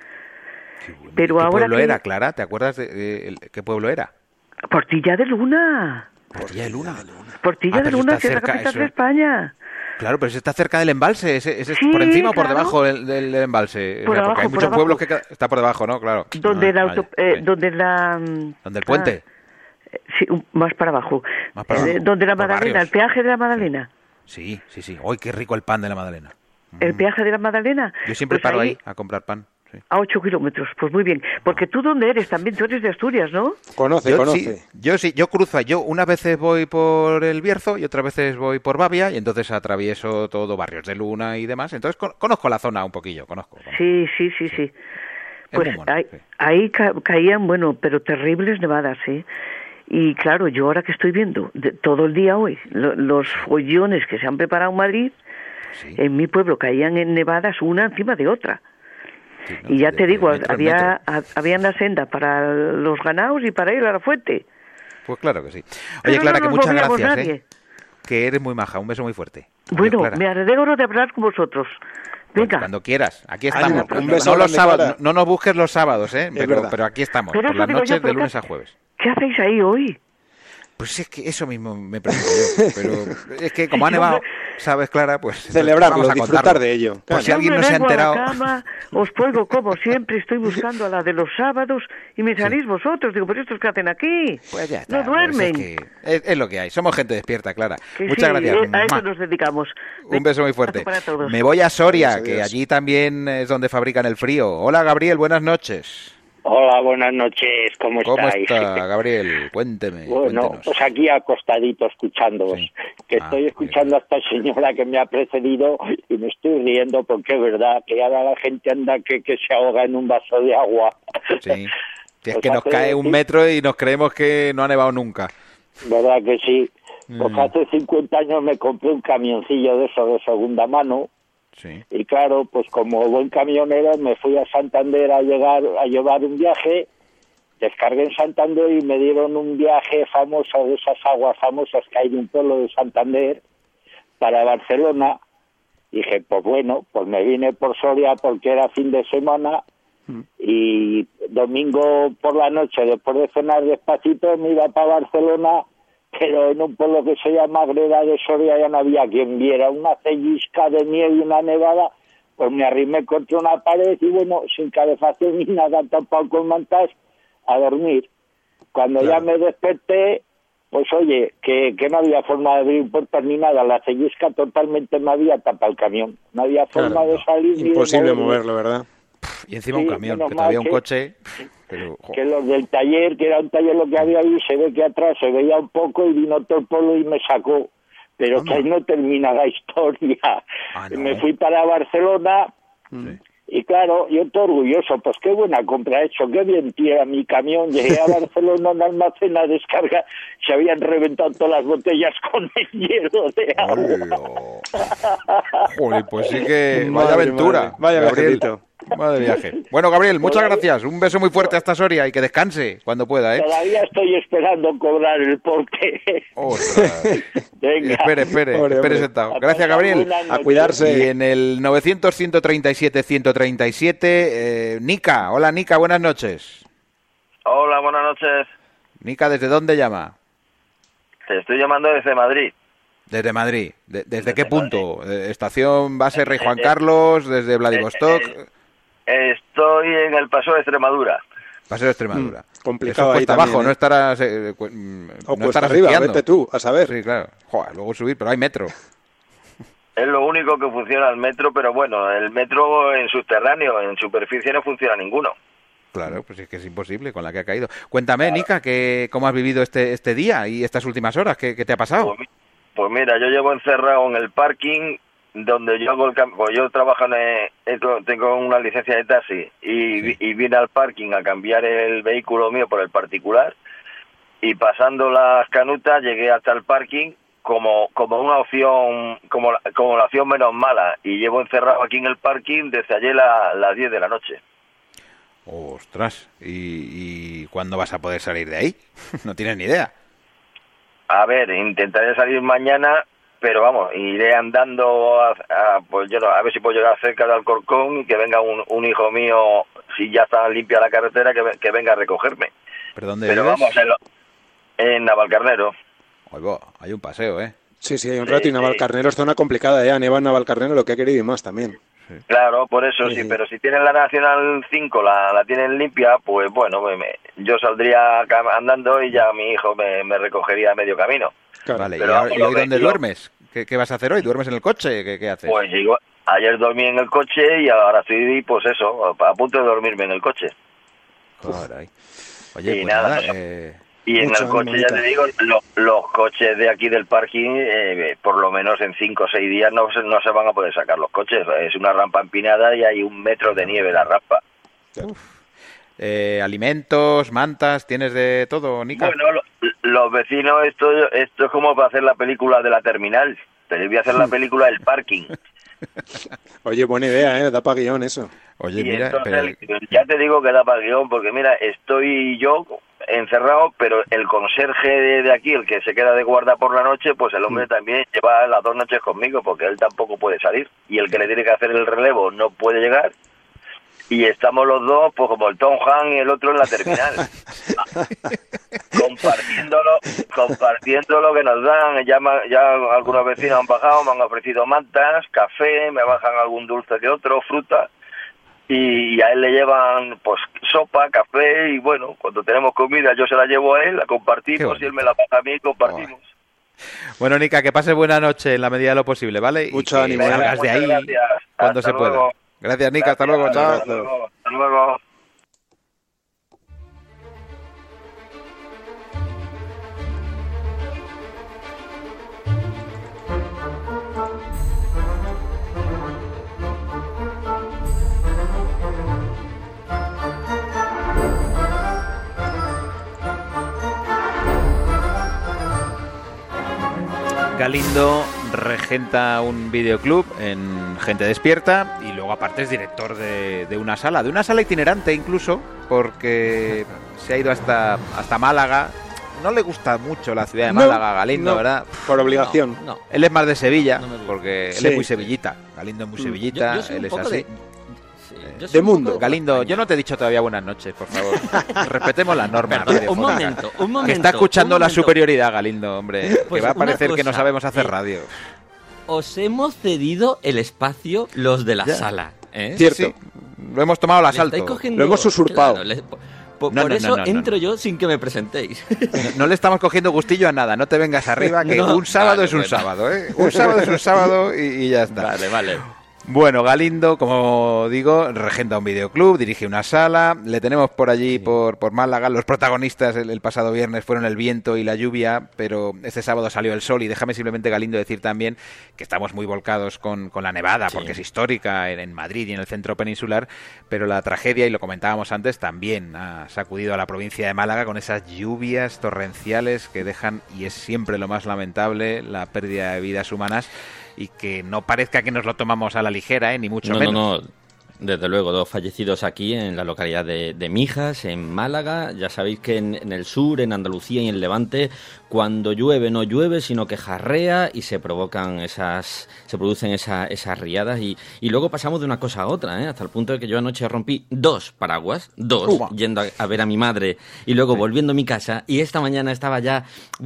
Pero ¿Qué ahora pueblo era, Clara? ¿Te acuerdas de qué pueblo era? Portilla de Luna. Portilla de Luna. Portilla de Luna, que es la capital de España. Claro, pero ese está cerca del embalse. ¿Ese Sí, por encima o por claro. debajo del embalse? Por abajo, porque hay por muchos abajo. pueblos que está por debajo, ¿no? Claro. Donde donde el puente. Sí, más para abajo. Más para abajo. Donde la Por Magdalena, barrios. el peaje de la Magdalena. Sí. ¡Ay, qué rico el pan de la Magdalena! El peaje de la Magdalena. Yo siempre pues paro ahí a comprar pan. Sí. A 8 kilómetros, pues muy bien. Porque tú, ¿dónde eres? También tú eres de Asturias, ¿no? Conoce. Yo cruzo. Yo unas veces voy por el Bierzo y otras veces voy por Bavia y entonces atravieso todo Barrios de Luna y demás. Entonces conozco la zona un poquillo, conozco. Sí. Pues ahí caían, bueno, pero terribles nevadas, ¿eh? Y claro, yo ahora que estoy viendo todo el día hoy los follones que se han preparado en Madrid, en mi pueblo caían en nevadas una encima de otra. Sí, ¿no? Y ya te digo, había una senda para los ganados y para ir a la fuente. Pues claro que sí. Oye, Clara, que muchas gracias, que eres muy maja. Un beso muy fuerte. Bueno, Clara. me alegro de hablar con vosotros. Venga. Pues cuando quieras, aquí estamos. Un beso no los sábados, Clara. no nos busques los sábados, pero aquí estamos, por las noches de lunes a jueves. ¿Qué hacéis ahí hoy? Pues es que eso mismo me pregunto yo, pero es que como ha nevado, ¿sabes, Clara? Pues celebrarlo, disfrutar de ello. Por si alguien no se ha enterado. A la cama, os pongo como siempre, estoy buscando a la de los sábados y me salís vosotros. Digo, ¿pero estos qué hacen aquí? Pues ya está. No duermen. Pues es lo que hay, somos gente despierta, Clara. Que muchas gracias. A eso nos dedicamos. Un beso muy fuerte. Para todos. Me voy a Soria, que allí también es donde fabrican el frío. Hola, Gabriel, buenas noches. Hola, buenas noches, ¿cómo estáis? ¿Cómo está, Gabriel? Cuénteme. Bueno, cuéntenos. pues aquí acostadito escuchándoos, que estoy escuchando a esta señora que me ha precedido y me estoy riendo porque es verdad que ahora la gente anda que se ahoga en un vaso de agua. Sí, es que nos cae un metro y nos creemos que no ha nevado nunca. ¿Verdad que sí? Pues hace 50 años me compré un camioncillo de eso de segunda mano. Sí. Y claro, pues como buen camionero me fui a Santander a llevar un viaje, descargué en Santander y me dieron un viaje famoso de esas aguas famosas que hay de un pueblo de Santander para Barcelona. Dije, pues bueno, pues me vine por Soria porque era fin de semana y domingo por la noche, después de cenar despacito, me iba para Barcelona, pero en un pueblo que se llama Greda de Soria ya no había quien viera una cellisca de nieve y una nevada, pues me arrimé contra una pared y bueno, sin calefacción ni nada, tapado con mantas, a dormir. Cuando ya me desperté, pues oye, que no había forma de abrir puertas ni nada, la cellisca totalmente me había tapado el camión, no había forma de salir. Imposible moverlo, ¿verdad? Y encima un camión, que todavía un coche... Pero, que los del taller, que era un taller lo que había ahí, se ve que atrás se veía un poco y vino todo el pueblo y me sacó. Pero que ahí no termina la historia. Me fui para Barcelona y claro, yo estoy orgulloso, pues qué buena compra he hecho, qué bien tira mi camión. Llegué a Barcelona a un almacén a descarga, se habían reventado todas las botellas con el hielo de agua. Joder, pues sí que vaya aventura. Vaya Gabriel. viajecito. Madre viaje. Bueno, Gabriel, muchas gracias. Un beso muy fuerte hasta Soria y que descanse cuando pueda, ¿eh? Todavía estoy esperando cobrar el porqué. Venga. Espere sentado. Gracias, Gabriel. A cuidarse. Y en el 900-137-137, Nica. Hola, Nica, buenas noches. Hola, buenas noches. Nica, ¿desde dónde llama? Te estoy llamando desde Madrid. Desde Madrid. ¿Desde qué punto? ¿Estación base Rey Juan Carlos? ¿Desde Vladivostok? Estoy en el Paso de Extremadura. Paso de Extremadura. Complicado eso ahí cuesta también, abajo, no estarás... o cuesta arriba, esquiando. vete tú, a saber. Sí, claro. Joder, luego subir, pero hay metro. Es lo único que funciona el metro, pero bueno, el metro en subterráneo, en superficie no funciona ninguno. Claro, pues es que es imposible con la que ha caído. Cuéntame, Nica, ¿cómo has vivido este día y estas últimas horas? ¿Qué te ha pasado? Pues mira, yo llevo encerrado en el parking donde yo hago yo trabajo tengo una licencia de taxi y vine al parking a cambiar el vehículo mío por el particular y pasando las canutas llegué hasta el parking como una opción, como la opción menos mala y llevo encerrado aquí en el parking desde ayer a las 10 de la noche. Ostras, ¿y cuándo vas a poder salir de ahí? No tienes ni idea. A ver, intentaré salir mañana, pero vamos, iré andando pues yo a ver si puedo llegar cerca de Alcorcón y que venga un hijo mío, si ya está limpia la carretera, que venga a recogerme. ¿Pero dónde Pero vives? vamos, en Navalcarnero. Oigo, hay un paseo, ¿eh? Sí, hay un rato, y Navalcarnero es zona complicada, ya, nieva en Navalcarnero lo que ha querido y más también. Claro, por eso sí, pero si tienen la Nacional 5, la tienen limpia, pues bueno, yo saldría andando y ya mi hijo me recogería a medio camino. Claro. Vale, pero, ¿y hoy dónde duermes? ¿Qué vas a hacer hoy? ¿Duermes en el coche? ¿Qué haces? Pues ayer dormí en el coche y ahora estoy, pues eso, a punto de dormirme en el coche. Caray. Oye, y pues nada, y en el coche, ya te digo, los coches de aquí del parking, por lo menos en 5 o 6 días no se van a poder sacar los coches. Es una rampa empinada y hay 1 metro de nieve la rampa. Alimentos, mantas, ¿tienes de todo, Nica? Bueno, los vecinos, esto es como para hacer la película de la terminal. Te voy a hacer la película del parking. Oye, buena idea, da para guión eso. Oye, y mira, entonces, ya te digo que da para guión, porque mira, estoy yo encerrado, pero el conserje de aquí, el que se queda de guarda por la noche, pues el hombre también lleva las 2 noches conmigo, porque él tampoco puede salir. Y el que le tiene que hacer el relevo no puede llegar. Y estamos los dos, pues como el Tom Hanks y el otro en la terminal, compartiendo lo que nos dan. Ya algunos vecinos han bajado, me han ofrecido mantas, café, me bajan algún dulce que otro, fruta, y a él le llevan pues sopa, café, y bueno, cuando tenemos comida yo se la llevo a él, la compartimos, y él me la pasa a mí y compartimos. Bueno, Nica, que pases buena noche en la medida de lo posible, ¿vale? Mucho ánimo. Salgas de ahí cuando hasta se pueda. luego. Gracias, Nica. Hasta luego. Chao. Hasta luego. Galindo regenta un videoclub en Gente Despierta y luego aparte es director de una sala itinerante incluso, porque se ha ido hasta Málaga. No le gusta mucho la ciudad de Málaga, Galindo, ¿verdad? Por obligación. No. Él es más de Sevilla, porque él es muy sevillita. Galindo es muy sevillita, él es así. De mundo. Galindo, yo no te he dicho todavía buenas noches, por favor. Respetemos las normas. Un momento. Que está escuchando la superioridad, Galindo, hombre. Pues que va a parecer cosa, que no sabemos hacer radio. Os hemos cedido el espacio los de la sala. Cierto. Sí, lo hemos tomado al asalto. Lo hemos usurpado. Claro, por eso entro yo sin que me presentéis. No le estamos cogiendo gustillo a nada. No te vengas arriba, que un sábado es un sábado, ¿eh? Un sábado es un sábado y ya está. Vale. Bueno, Galindo, como digo, regenta un videoclub, dirige una sala, le tenemos por allí, por Málaga. Los protagonistas el pasado viernes fueron el viento y la lluvia, pero este sábado salió el sol. Y déjame simplemente, Galindo, decir también que estamos muy volcados con la nevada, porque es histórica en Madrid y en el centro peninsular, pero la tragedia, y lo comentábamos antes, también ha sacudido a la provincia de Málaga con esas lluvias torrenciales que dejan, y es siempre lo más lamentable, la pérdida de vidas humanas. Y que no parezca que nos lo tomamos a la ligera, ni mucho menos. No. Desde luego, 2 fallecidos aquí en la localidad de Mijas, en Málaga. Ya sabéis que en el sur, en Andalucía y en Levante, cuando llueve no llueve, sino que jarrea y se producen esas riadas. Y luego pasamos de una cosa a otra, hasta el punto de que yo anoche rompí 2 paraguas, yendo a ver a mi madre y luego volviendo a mi casa. Y esta mañana estaba ya,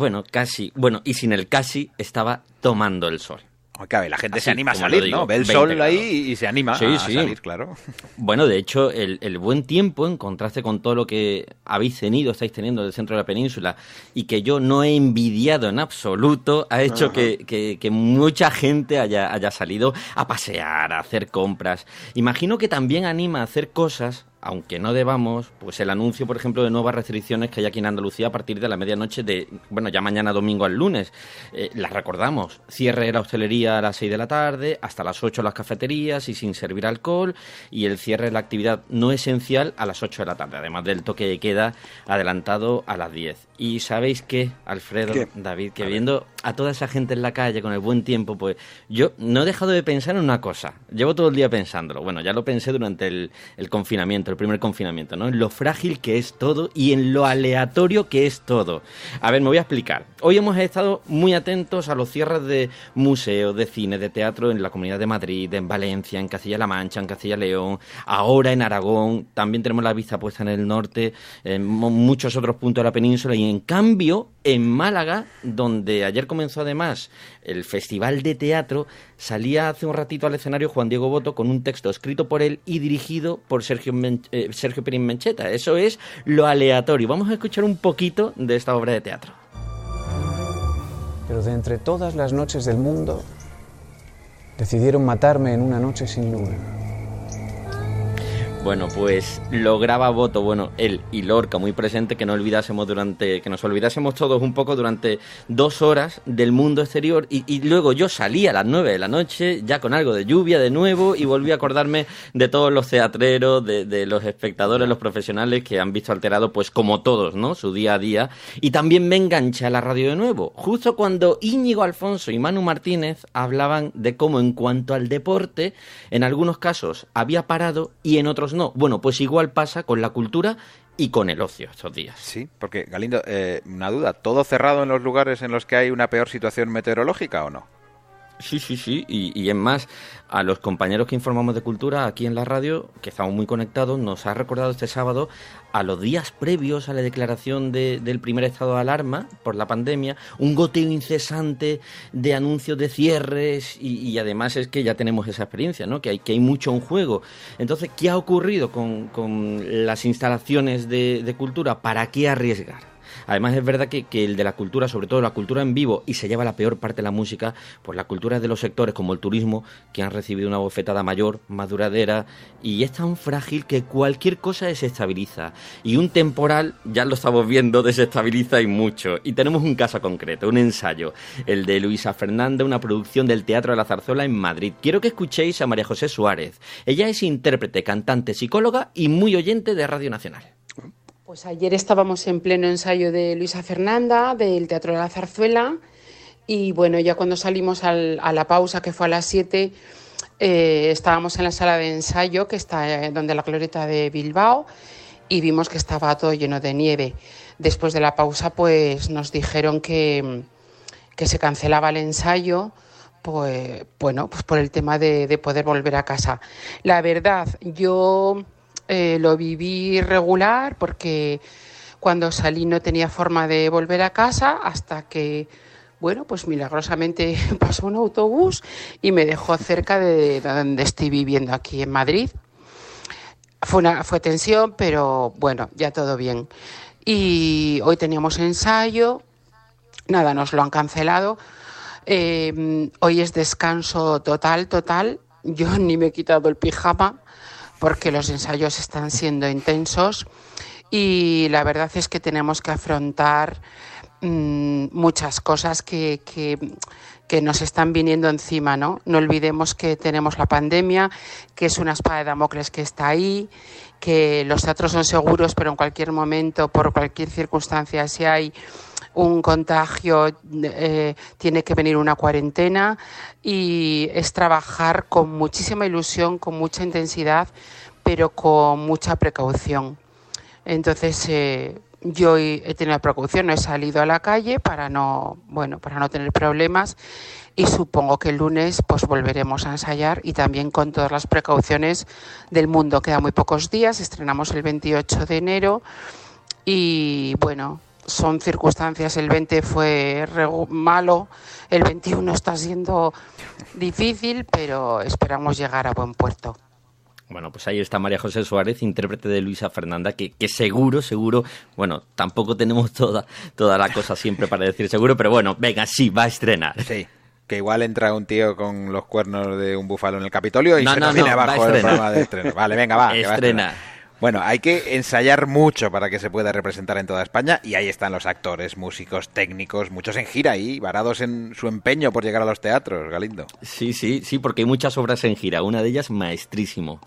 y sin el casi, estaba tomando el sol. Cabe, la gente se anima a salir, ¿no? Ve el sol ahí y se anima a salir, claro. Bueno, de hecho, el buen tiempo, en contraste con todo lo que estáis teniendo del centro de la península, y que yo no he envidiado en absoluto, ha hecho que mucha gente haya salido a pasear, a hacer compras. Imagino que también anima a hacer cosas, aunque no debamos, pues el anuncio, por ejemplo, de nuevas restricciones que hay aquí en Andalucía a partir de la medianoche ya mañana domingo al lunes. Las recordamos: cierre de la hostelería a las 6 de la tarde, hasta las 8 las cafeterías y sin servir alcohol, y el cierre de la actividad no esencial a las 8 de la tarde, además del toque de queda adelantado a las 10. Y ¿sabéis qué, Alfredo, David? Que viendo a toda esa gente en la calle con el buen tiempo, pues yo no he dejado de pensar en una cosa. Llevo todo el día pensándolo. Bueno, ya lo pensé durante el confinamiento, el primer confinamiento, ¿no? En lo frágil que es todo y en lo aleatorio que es todo. A ver, me voy a explicar. Hoy hemos estado muy atentos a los cierres de museos, de cine, de teatro en la Comunidad de Madrid, en Valencia, en Castilla-La Mancha, en Castilla-León, ahora en Aragón. También tenemos la vista puesta en el norte, en muchos otros puntos de la península, y en cambio en Málaga, donde ayer comenzó además el Festival de Teatro, salía hace un ratito al escenario Juan Diego Boto con un texto escrito por él y dirigido por Sergio Perín Mencheta. Eso es lo aleatorio. Vamos a escuchar un poquito de esta obra de teatro. Pero de entre todas las noches del mundo, decidieron matarme en una noche sin luna. Bueno, pues lo graba Boto, bueno, él y Lorca muy presente, que nos olvidásemos todos un poco durante 2 horas del mundo exterior, y luego yo salí a las 9 de la noche, ya con algo de lluvia de nuevo, y volví a acordarme de todos los teatreros, de los espectadores, los profesionales que han visto alterado, pues como todos, ¿no?, su día a día, y también me enganché a la radio de nuevo, justo cuando Íñigo Alfonso y Manu Martínez hablaban de cómo en cuanto al deporte, en algunos casos había parado y en otros no. Bueno, pues igual pasa con la cultura y con el ocio estos días. Sí, porque, Galindo, una duda, ¿todo cerrado en los lugares en los que hay una peor situación meteorológica o no? Sí, y es más, a los compañeros que informamos de cultura aquí en la radio, que estamos muy conectados, nos ha recordado este sábado a los días previos a la declaración del primer estado de alarma por la pandemia, un goteo incesante de anuncios de cierres, y además es que ya tenemos esa experiencia, ¿no?, que hay mucho en juego. Entonces, ¿qué ha ocurrido con las instalaciones de cultura? ¿Para qué arriesgar? Además es verdad que el de la cultura, sobre todo la cultura en vivo, y se lleva la peor parte de la música, pues la cultura es de los sectores como el turismo, que han recibido una bofetada mayor, más duradera, y es tan frágil que cualquier cosa desestabiliza. Y un temporal, ya lo estamos viendo, desestabiliza y mucho. Y tenemos un caso concreto, un ensayo, el de Luisa Fernanda, una producción del Teatro de la Zarzuela en Madrid. Quiero que escuchéis a María José Suárez. Ella es intérprete, cantante, psicóloga y muy oyente de Radio Nacional. Pues ayer estábamos en pleno ensayo de Luisa Fernanda, del Teatro de la Zarzuela, y bueno, ya cuando salimos a la pausa, que fue a las 7, estábamos en la sala de ensayo, que está donde la Glorieta de Bilbao, y vimos que estaba todo lleno de nieve. Después de la pausa, pues nos dijeron que se cancelaba el ensayo, pues bueno, pues por el tema de poder volver a casa. La verdad, yo lo viví regular porque cuando salí no tenía forma de volver a casa hasta que, bueno, pues milagrosamente pasó un autobús y me dejó cerca de donde estoy viviendo aquí en Madrid. Fue tensión, pero bueno, ya todo bien. Y hoy teníamos ensayo, nada, nos lo han cancelado. Hoy es descanso total. Yo ni me he quitado el pijama porque los ensayos están siendo intensos y la verdad es que tenemos que afrontar muchas cosas que nos están viniendo encima, ¿no? No olvidemos que tenemos la pandemia, que es una espada de Damocles que está ahí, que los teatros son seguros, pero en cualquier momento, por cualquier circunstancia, si hay un contagio, tiene que venir una cuarentena, y es trabajar con muchísima ilusión, con mucha intensidad, pero con mucha precaución. Entonces, yo he tenido precaución, no he salido a la calle para no tener problemas, y supongo que el lunes pues volveremos a ensayar, y también con todas las precauciones del mundo. Quedan muy pocos días, estrenamos el 28 de enero y bueno, son circunstancias. El 20 fue malo, el 21 está siendo difícil, pero esperamos llegar a buen puerto. Bueno, pues ahí está María José Suárez, intérprete de Luisa Fernanda, que seguro, bueno, tampoco tenemos toda la cosa siempre para decir seguro, pero bueno, venga, sí, va a estrenar. Sí, que igual entra un tío con los cuernos de un búfalo en el Capitolio y se nos viene abajo el programa de estreno. Vale, venga, va. Estrena. Bueno, hay que ensayar mucho para que se pueda representar en toda España, y ahí están los actores, músicos, técnicos, muchos en gira ahí, varados en su empeño por llegar a los teatros, Galindo. Sí, porque hay muchas obras en gira, una de ellas Maestrísimo.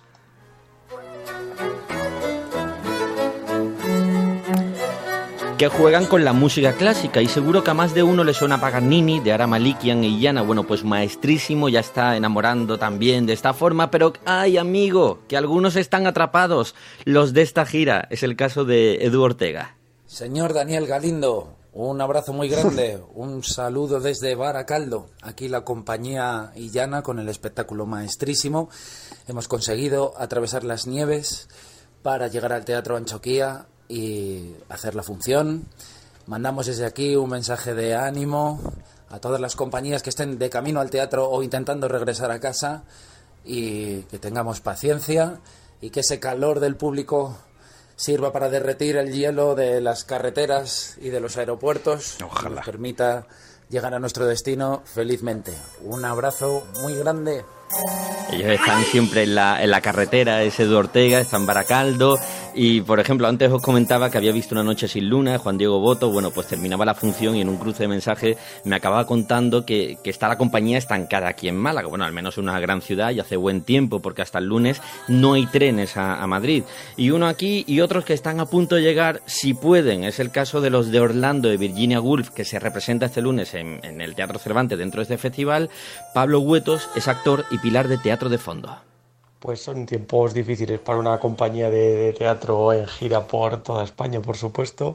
que juegan con la música clásica, y seguro que a más de uno le suena Paganini, de Ara Malikian y Illana. Bueno, pues Maestrísimo ya está enamorando también de esta forma, pero ¡ay, amigo!, que algunos están atrapados, los de esta gira. Es el caso de Edu Ortega. Señor Daniel Galindo, un abrazo muy grande, un saludo desde Baracaldo. Aquí la compañía Illana con el espectáculo Maestrísimo. Hemos conseguido atravesar las nieves para llegar al Teatro Anchoquía y hacer la función. Mandamos desde aquí un mensaje de ánimo a todas las compañías que estén de camino al teatro o intentando regresar a casa, y que tengamos paciencia y que ese calor del público sirva para derretir el hielo de las carreteras y de los aeropuertos. Ojalá. Y nos permita llegar a nuestro destino felizmente. Un abrazo muy grande. Ellos están siempre en la carretera, es Edu Ortega, está en Baracaldo. Y, por ejemplo, antes os comentaba que había visto Una noche sin luna de Juan Diego Boto. Bueno, pues terminaba la función y en un cruce de mensajes me acababa contando que está la compañía estancada aquí en Málaga. Bueno, al menos en una gran ciudad, y hace buen tiempo, porque hasta el lunes no hay trenes a Madrid. Y uno aquí y otros que están a punto de llegar, si pueden. Es el caso de los de Orlando, de Virginia Woolf, que se representa este lunes en el Teatro Cervantes dentro de este festival. Pablo Huetos es actor y pilar de teatro de fondo. Pues son tiempos difíciles para una compañía de teatro en gira por toda España, por supuesto.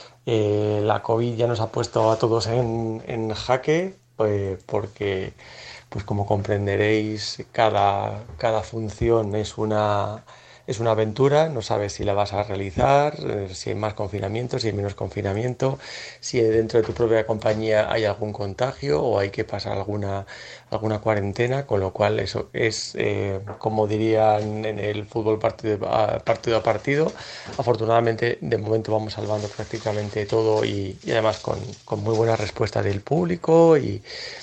La COVID ya nos ha puesto a todos en jaque, porque, pues como comprenderéis, cada función es una aventura. No sabes si la vas a realizar, si hay más confinamiento, si hay menos confinamiento, si dentro de tu propia compañía hay algún contagio o hay que pasar alguna cuarentena, con lo cual eso es, como dirían en el fútbol, partido a partido. Afortunadamente, de momento vamos salvando prácticamente todo, y además con muy buena respuesta del público y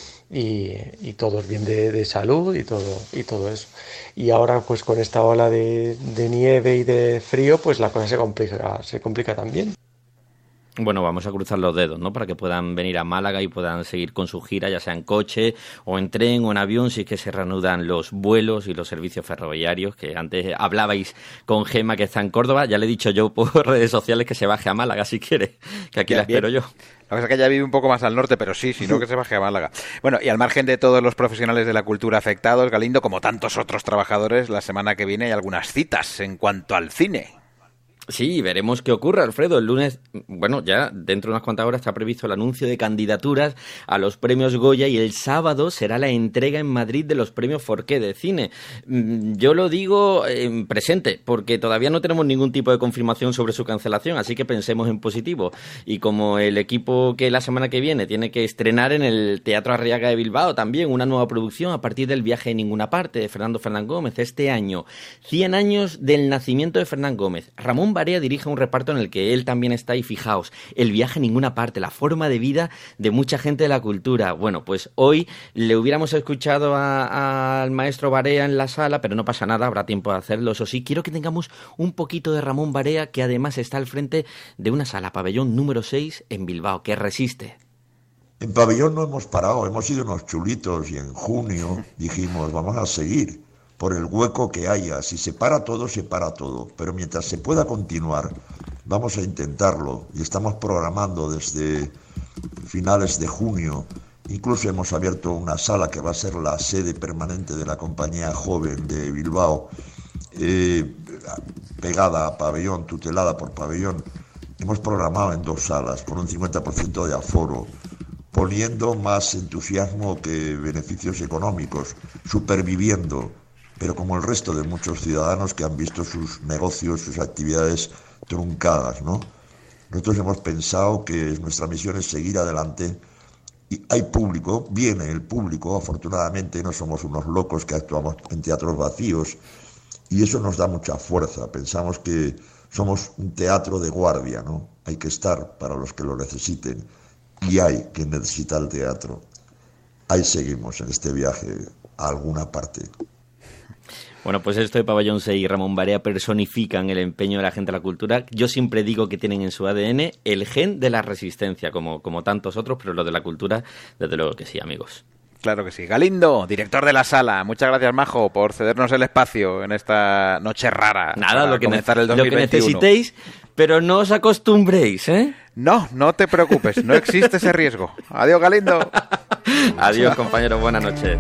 todos bien de salud y todo eso. Y ahora, pues con esta ola de nieve y de frío, pues la cosa se complica también. Bueno, vamos a cruzar los dedos, ¿no?, para que puedan venir a Málaga y puedan seguir con su gira, ya sea en coche o en tren o en avión, si es que se reanudan los vuelos y los servicios ferroviarios, que antes hablabais con Gemma, que está en Córdoba. Ya le he dicho yo por redes sociales que se baje a Málaga si quiere, que aquí la espero yo. Lo que pasa es que ella vive un poco más al norte, pero sí, si no, que se baje a Málaga. Bueno, y al margen de todos los profesionales de la cultura afectados, Galindo, como tantos otros trabajadores, la semana que viene hay algunas citas en cuanto al cine. Sí, veremos qué ocurre, Alfredo. El lunes, bueno, ya dentro de unas cuantas horas está previsto el anuncio de candidaturas a los premios Goya, y el sábado será la entrega en Madrid de los premios Forqué de cine. Yo lo digo en presente, porque todavía no tenemos ningún tipo de confirmación sobre su cancelación, así que pensemos en positivo. Y como el equipo que la semana que viene tiene que estrenar en el Teatro Arriaga de Bilbao también una nueva producción a partir del Viaje a ninguna parte de Fernando Fernán Gómez, este año 100 años del nacimiento de Fernán Gómez. Ramón Barea dirige un reparto en el que él también está, y fijaos, el viaje a ninguna parte, la forma de vida de mucha gente de la cultura. Bueno, pues hoy le hubiéramos escuchado al maestro Barea en la sala, pero no pasa nada, habrá tiempo de hacerlo. Eso sí, quiero que tengamos un poquito de Ramón Barea, que además está al frente de una sala, Pabellón número 6 en Bilbao, que resiste. En Pabellón no hemos parado, hemos sido unos chulitos, y en junio dijimos, vamos a seguir por el hueco que haya. Si se para todo, se para todo, pero mientras se pueda continuar, vamos a intentarlo, y estamos programando desde finales de junio. Incluso hemos abierto una sala que va a ser la sede permanente de la compañía joven de Bilbao, pegada a Pabellón, tutelada por Pabellón. Hemos programado en 2 salas, con un 50% de aforo, poniendo más entusiasmo que beneficios económicos, superviviendo, pero como el resto de muchos ciudadanos que han visto sus negocios, sus actividades truncadas, ¿no? Nosotros hemos pensado que nuestra misión es seguir adelante, y hay público, viene el público, afortunadamente no somos unos locos que actuamos en teatros vacíos, y eso nos da mucha fuerza. Pensamos que somos un teatro de guardia, ¿no? Hay que estar para los que lo necesiten, y hay quien necesita el teatro. Ahí seguimos en este viaje a alguna parte. Bueno, pues esto de Pabellón 6 y Ramón Barea personifican el empeño de la gente de la cultura. Yo siempre digo que tienen en su ADN el gen de la resistencia, como tantos otros, pero lo de la cultura, desde luego que sí, amigos. Claro que sí. Galindo, director de la sala, muchas gracias, Majo, por cedernos el espacio en esta noche rara. Nada, lo que necesitéis, Pero no os acostumbréis, ¿eh? No, no te preocupes, no existe ese riesgo. Adiós, Galindo. Adiós, compañeros, buenas noches.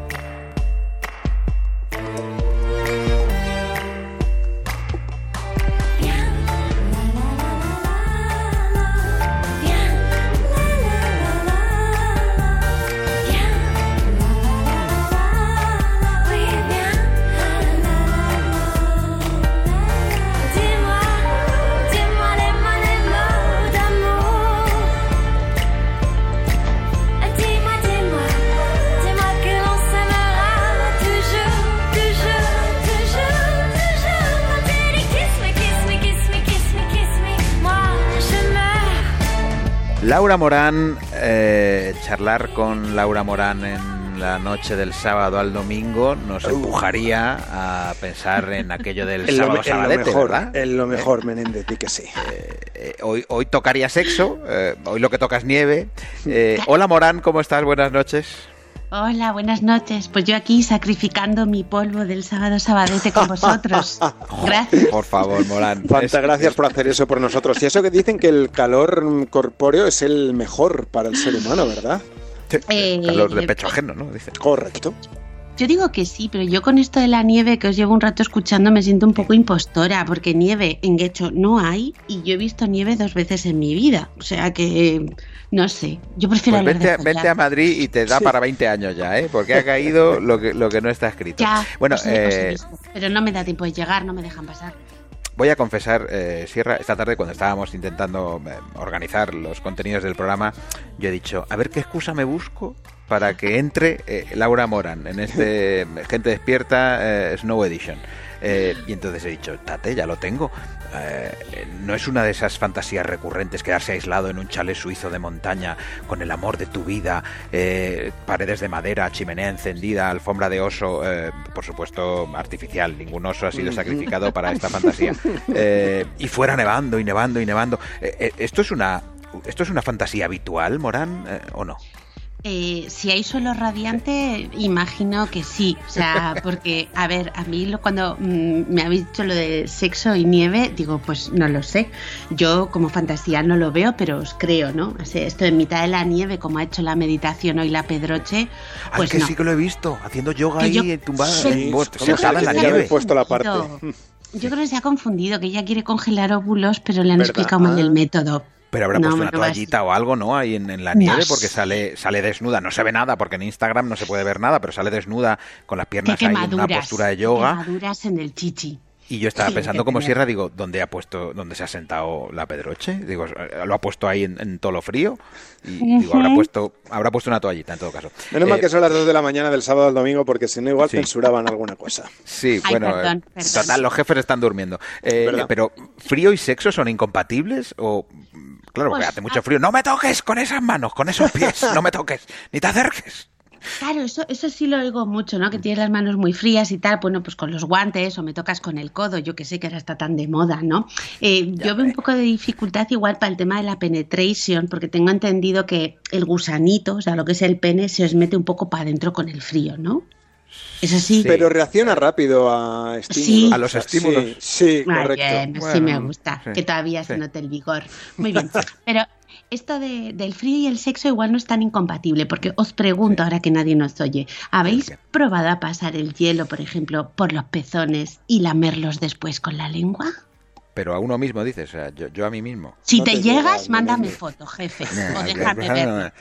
Laura Morán, charlar con Laura Morán en la noche del sábado al domingo nos empujaría a pensar en aquello del sábado sabadete, ¿verdad? En lo mejor, Menéndez, di que sí. Hoy tocaría sexo, hoy lo que toca es nieve. Hola Morán, ¿cómo estás? Buenas noches. Hola, buenas noches. Pues yo aquí sacrificando mi polvo del sábado sabadete con vosotros. Gracias. Por favor, Morán. Gracias por hacer eso por nosotros. Y eso que dicen que el calor corpóreo es el mejor para el ser humano, ¿verdad? Calor de pecho ajeno, ¿no? Dicen. Correcto. Yo digo que sí, pero yo con esto de la nieve que os llevo un rato escuchando me siento un poco impostora, porque nieve en Guecho no hay y yo he visto nieve 2 veces en mi vida. O sea que, no sé, yo prefiero pues vente a Madrid y te da para 20 años ya, ¿eh? Porque ha caído lo que no está escrito. Ya, bueno, pero no me da tiempo de llegar, no me dejan pasar. Voy a confesar, Sierra, esta tarde cuando estábamos intentando organizar los contenidos del programa, yo he dicho, a ver qué excusa me busco para que entre Laura Morán en este Gente Despierta Snow Edition. Y entonces he dicho, tate, ya lo tengo. No es una de esas fantasías recurrentes quedarse aislado en un chalet suizo de montaña con el amor de tu vida, paredes de madera, chimenea encendida, alfombra de oso, por supuesto artificial, ningún oso ha sido sacrificado para esta fantasía, y fuera nevando y nevando y nevando. ¿Esto es una fantasía habitual, Morán, o no? Si hay suelo radiante, imagino que sí. O sea, porque, a ver, a mí cuando me habéis dicho lo de sexo y nieve, digo, pues no lo sé. Yo como fantasía no lo veo, pero os creo, ¿no? O sea, esto en mitad de la nieve, como ha hecho la meditación hoy la Pedroche, pues que no. Sí que lo he visto, haciendo yoga que ahí tumbada, sentada en la nieve. Puesto la parte. Yo creo que se ha confundido, que ella quiere congelar óvulos, pero le han explicado mal el método. Pero habrá puesto una toallita o algo, ¿no? Ahí en la nieve, porque sale desnuda. No se ve nada, porque en Instagram no se puede ver nada, pero sale desnuda con las piernas ahí en una postura de yoga. Quemaduras en el chichi. Y yo estaba pensando como Sierra, digo, ¿dónde se ha sentado la Pedroche? Digo, ¿lo ha puesto ahí en todo lo frío? Y digo, habrá puesto una toallita en todo caso. Menos mal que son las 2 de la mañana del sábado al domingo, porque si no igual censuraban alguna cosa. Sí, bueno, perdón. Total, los jefes están durmiendo. Pero, ¿frío y sexo son incompatibles? O, claro, porque hace mucho frío. ¡No me toques con esas manos, con esos pies! ¡No me toques! ¡Ni te acerques! Claro, eso sí lo oigo mucho, ¿no? Que tienes las manos muy frías y tal, bueno, pues con los guantes o me tocas con el codo, yo que sé que ahora está tan de moda, ¿no? Yo veo un poco de dificultad igual para el tema de la penetration, porque tengo entendido que el gusanito, o sea, lo que es el pene, se os mete un poco para adentro con el frío, ¿no? ¿Es así? Pero reacciona rápido a estímulos. Sí. A los estímulos. Sí, correcto. Bien, sí me gusta, que todavía se note el vigor. Muy bien, pero esto del frío y el sexo igual no es tan incompatible, porque os pregunto ahora que nadie nos oye, ¿habéis probado a pasar el hielo, por ejemplo, por los pezones y lamerlos después con la lengua? Pero a uno mismo dices, o sea, yo a mí mismo. Si no te llegas, mándame foto, jefe, o déjame ver.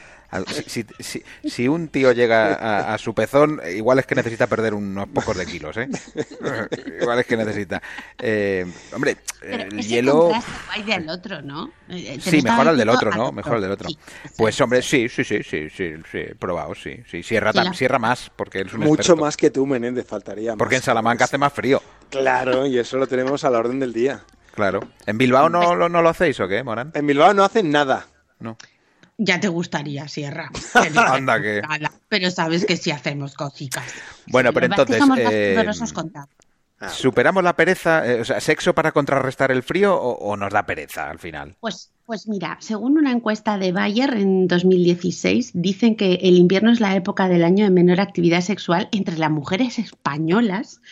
Si un tío llega a su pezón, igual es que necesita perder unos pocos de kilos, ¿eh? Igual es que necesita. Hombre, pero el hielo... Hay del otro, ¿no? Sí, mejor al del otro, ¿no? Mejor al del otro. Sí, pues hombre, sí, he probado, sí. Sierra más, porque es un mucho experto. Más que tú, Menéndez, faltaría más. Porque en Salamanca hace más frío. Claro, y eso lo tenemos a la orden del día. Claro. ¿En Bilbao no lo hacéis o qué, Morán? En Bilbao no hacen nada. No. Ya te gustaría, Sierra. Anda que... Pero sabes que sí hacemos cositas. Bueno, sí, pero entonces... somos más poderosos contar. ¿Superamos la pereza? O sea, ¿sexo para contrarrestar el frío o nos da pereza al final? Pues Pues mira, según una encuesta de Bayer en 2016, dicen que el invierno es la época del año de menor actividad sexual entre las mujeres españolas.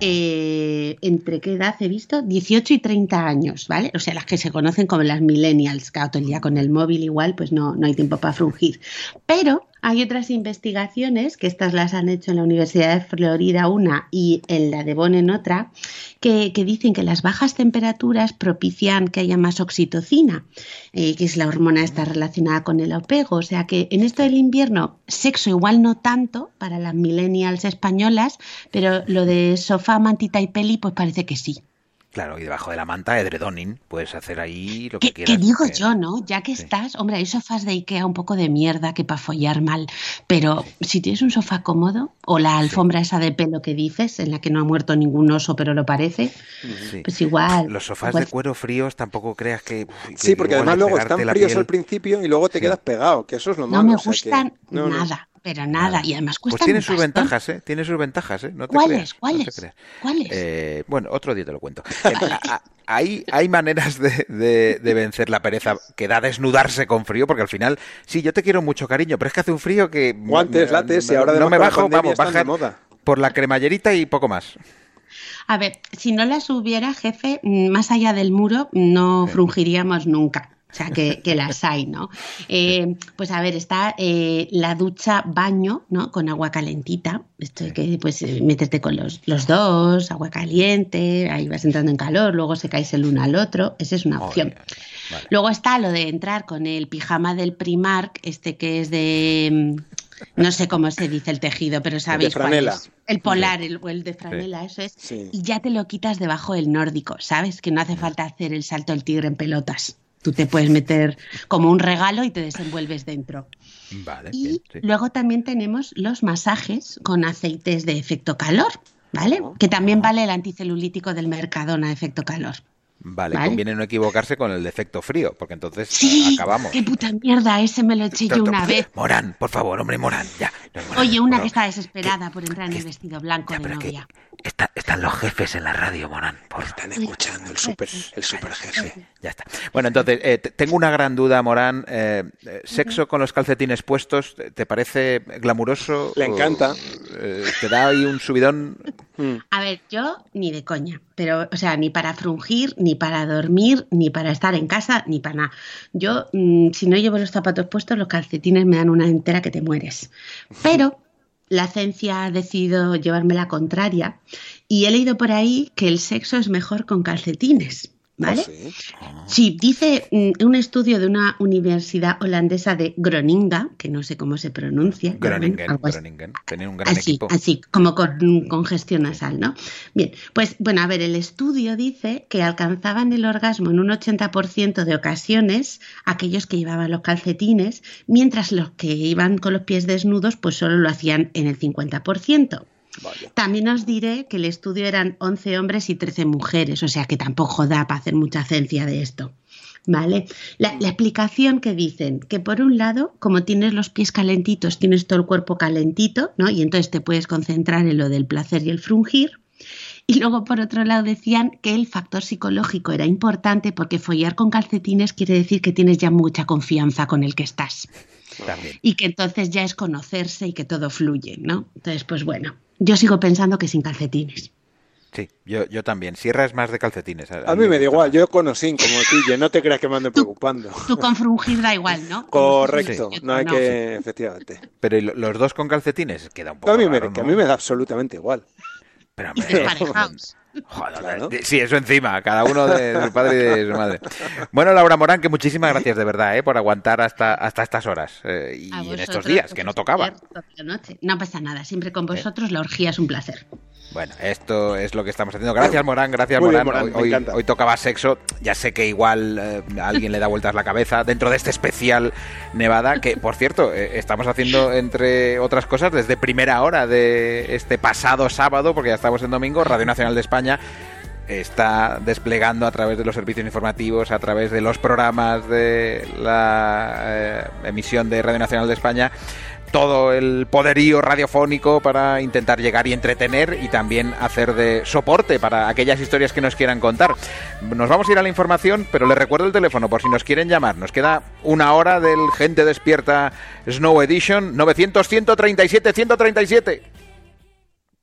¿Entre qué edad he visto? 18 y 30 años, ¿vale? O sea, las que se conocen como las millennials, que todo el día con el móvil igual, pues no hay tiempo para frungir. Pero hay otras investigaciones, que estas las han hecho en la Universidad de Florida una y en la de Bonn en otra, que dicen que las bajas temperaturas propician que haya más oxitocina, que es la hormona esta relacionada con el apego. O sea que en esto del invierno, sexo igual no tanto para las millennials españolas, pero lo de sofá, mantita y peli, pues parece que sí. Claro, y debajo de la manta, edredoning, puedes hacer ahí lo que quieras. ¿Qué digo yo, no? Ya que estás, hombre, hay sofás de Ikea un poco de mierda que para follar mal, pero si tienes un sofá cómodo, o la alfombra esa de pelo que dices, en la que no ha muerto ningún oso, pero lo parece, pues igual. Los sofás de cuero fríos tampoco creas que sí, porque además luego están fríos al principio y luego te quedas pegado, que eso es lo malo. No me gustan nada. Pero nada, y además cuesta. Pues tiene sus ventajas, ¿eh? Tiene sus ventajas, ¿eh? No te creas. ¿Cuáles? Bueno, otro día te lo cuento. Hay maneras de vencer la pereza que da desnudarse con frío, porque al final, sí, yo te quiero mucho, cariño, pero es que hace un frío que... Guantes, látex, y ahora no me bajo, vamos, baja moda. Por la cremallerita y poco más. A ver, si no las hubiera, jefe, más allá del muro, no frungiríamos nunca. O sea, que las hay, ¿no? Pues a ver, está la ducha baño, ¿no? Con agua calentita. Esto hay que, pues, meterte con los dos, agua caliente, ahí vas entrando en calor, luego secáis el uno al otro. Esa es una opción. Vale. Luego está lo de entrar con el pijama del Primark, que es de... No sé cómo se dice el tejido, pero sabéis cuál es. El polar, el de franela, eso es. Sí. Y ya te lo quitas debajo del nórdico, ¿sabes? Que no hace falta hacer el salto del tigre en pelotas. Tú te puedes meter como un regalo y te desenvuelves dentro. Vale. Y bien, sí. Luego también tenemos los masajes con aceites de efecto calor, ¿vale? Que también vale el anticelulítico del Mercadona de efecto calor. Vale, conviene no equivocarse con el de efecto frío, porque entonces acabamos. ¡Qué puta mierda! Ese me lo eché yo una vez. Morán, por favor, hombre, Morán, ya. No, Morán, oye, una que está desesperada por entrar en el vestido blanco de novia. Están los jefes en la radio, Morán. Están escuchando el super jefe. Ya está. Bueno, entonces, tengo una gran duda, Morán. ¿Sexo con los calcetines puestos te parece glamuroso? Le encanta. ¿Te da ahí un subidón? A ver, yo ni de coña. Pero, o sea, ni para frungir, ni para dormir, ni para estar en casa, ni para nada. Yo, si no llevo los zapatos puestos, los calcetines me dan una entera que te mueres. Pero la ciencia ha decidido llevarme la contraria y he leído por ahí que el sexo es mejor con calcetines. ¿Vale? Sí, dice un estudio de una universidad holandesa de Groningen, que no sé cómo se pronuncia. Groningen. Tenía un gran equipo. Así, como con congestión nasal, ¿no? Bien, pues bueno, a ver, el estudio dice que alcanzaban el orgasmo en un 80% de ocasiones aquellos que llevaban los calcetines, mientras los que iban con los pies desnudos pues solo lo hacían en el 50%. Vale. También os diré que el estudio eran 11 hombres y 13 mujeres, o sea que tampoco da para hacer mucha ciencia de esto. ¿Vale? La explicación que dicen, que por un lado, como tienes los pies calentitos, tienes todo el cuerpo calentito, ¿no? Y entonces te puedes concentrar en lo del placer y el frungir. Y luego, por otro lado, decían que el factor psicológico era importante porque follar con calcetines quiere decir que tienes ya mucha confianza con el que estás. También. Y que entonces ya es conocerse y que todo fluye, ¿no? Entonces, pues bueno, yo sigo pensando que sin calcetines. Sí, yo también. Sierra es más de calcetines. A mí me da igual, yo conocí como Tille, no te creas que me ando preocupando. Tú con frungir da igual, ¿no? Correcto, sí. No hay que, efectivamente. Pero ¿y los dos con calcetines? Queda un poco raro, ¿no? A mí me da absolutamente igual. Pero, hombre, y desparejaos. Joder, claro. Sí, eso encima, cada uno de su padre y de su madre. Bueno, Laura Morán, que muchísimas gracias de verdad por aguantar hasta estas horas y en estos días, que no tocaba. No pasa nada, siempre con vosotros la orgía es un placer. Bueno, esto es lo que estamos haciendo. Gracias, Morán, gracias, Morán. Hoy tocaba sexo. Ya sé que igual a alguien le da vueltas la cabeza dentro de este especial Nevada, que, por cierto, estamos haciendo, entre otras cosas, desde primera hora de este pasado sábado, porque ya estamos en domingo, Radio Nacional de España está desplegando a través de los servicios informativos, a través de los programas de la emisión de Radio Nacional de España, todo el poderío radiofónico para intentar llegar y entretener y también hacer de soporte para aquellas historias que nos quieran contar. Nos vamos a ir a la información, pero les recuerdo el teléfono por si nos quieren llamar. Nos queda una hora del Gente Despierta Snow Edition, 900-137-137.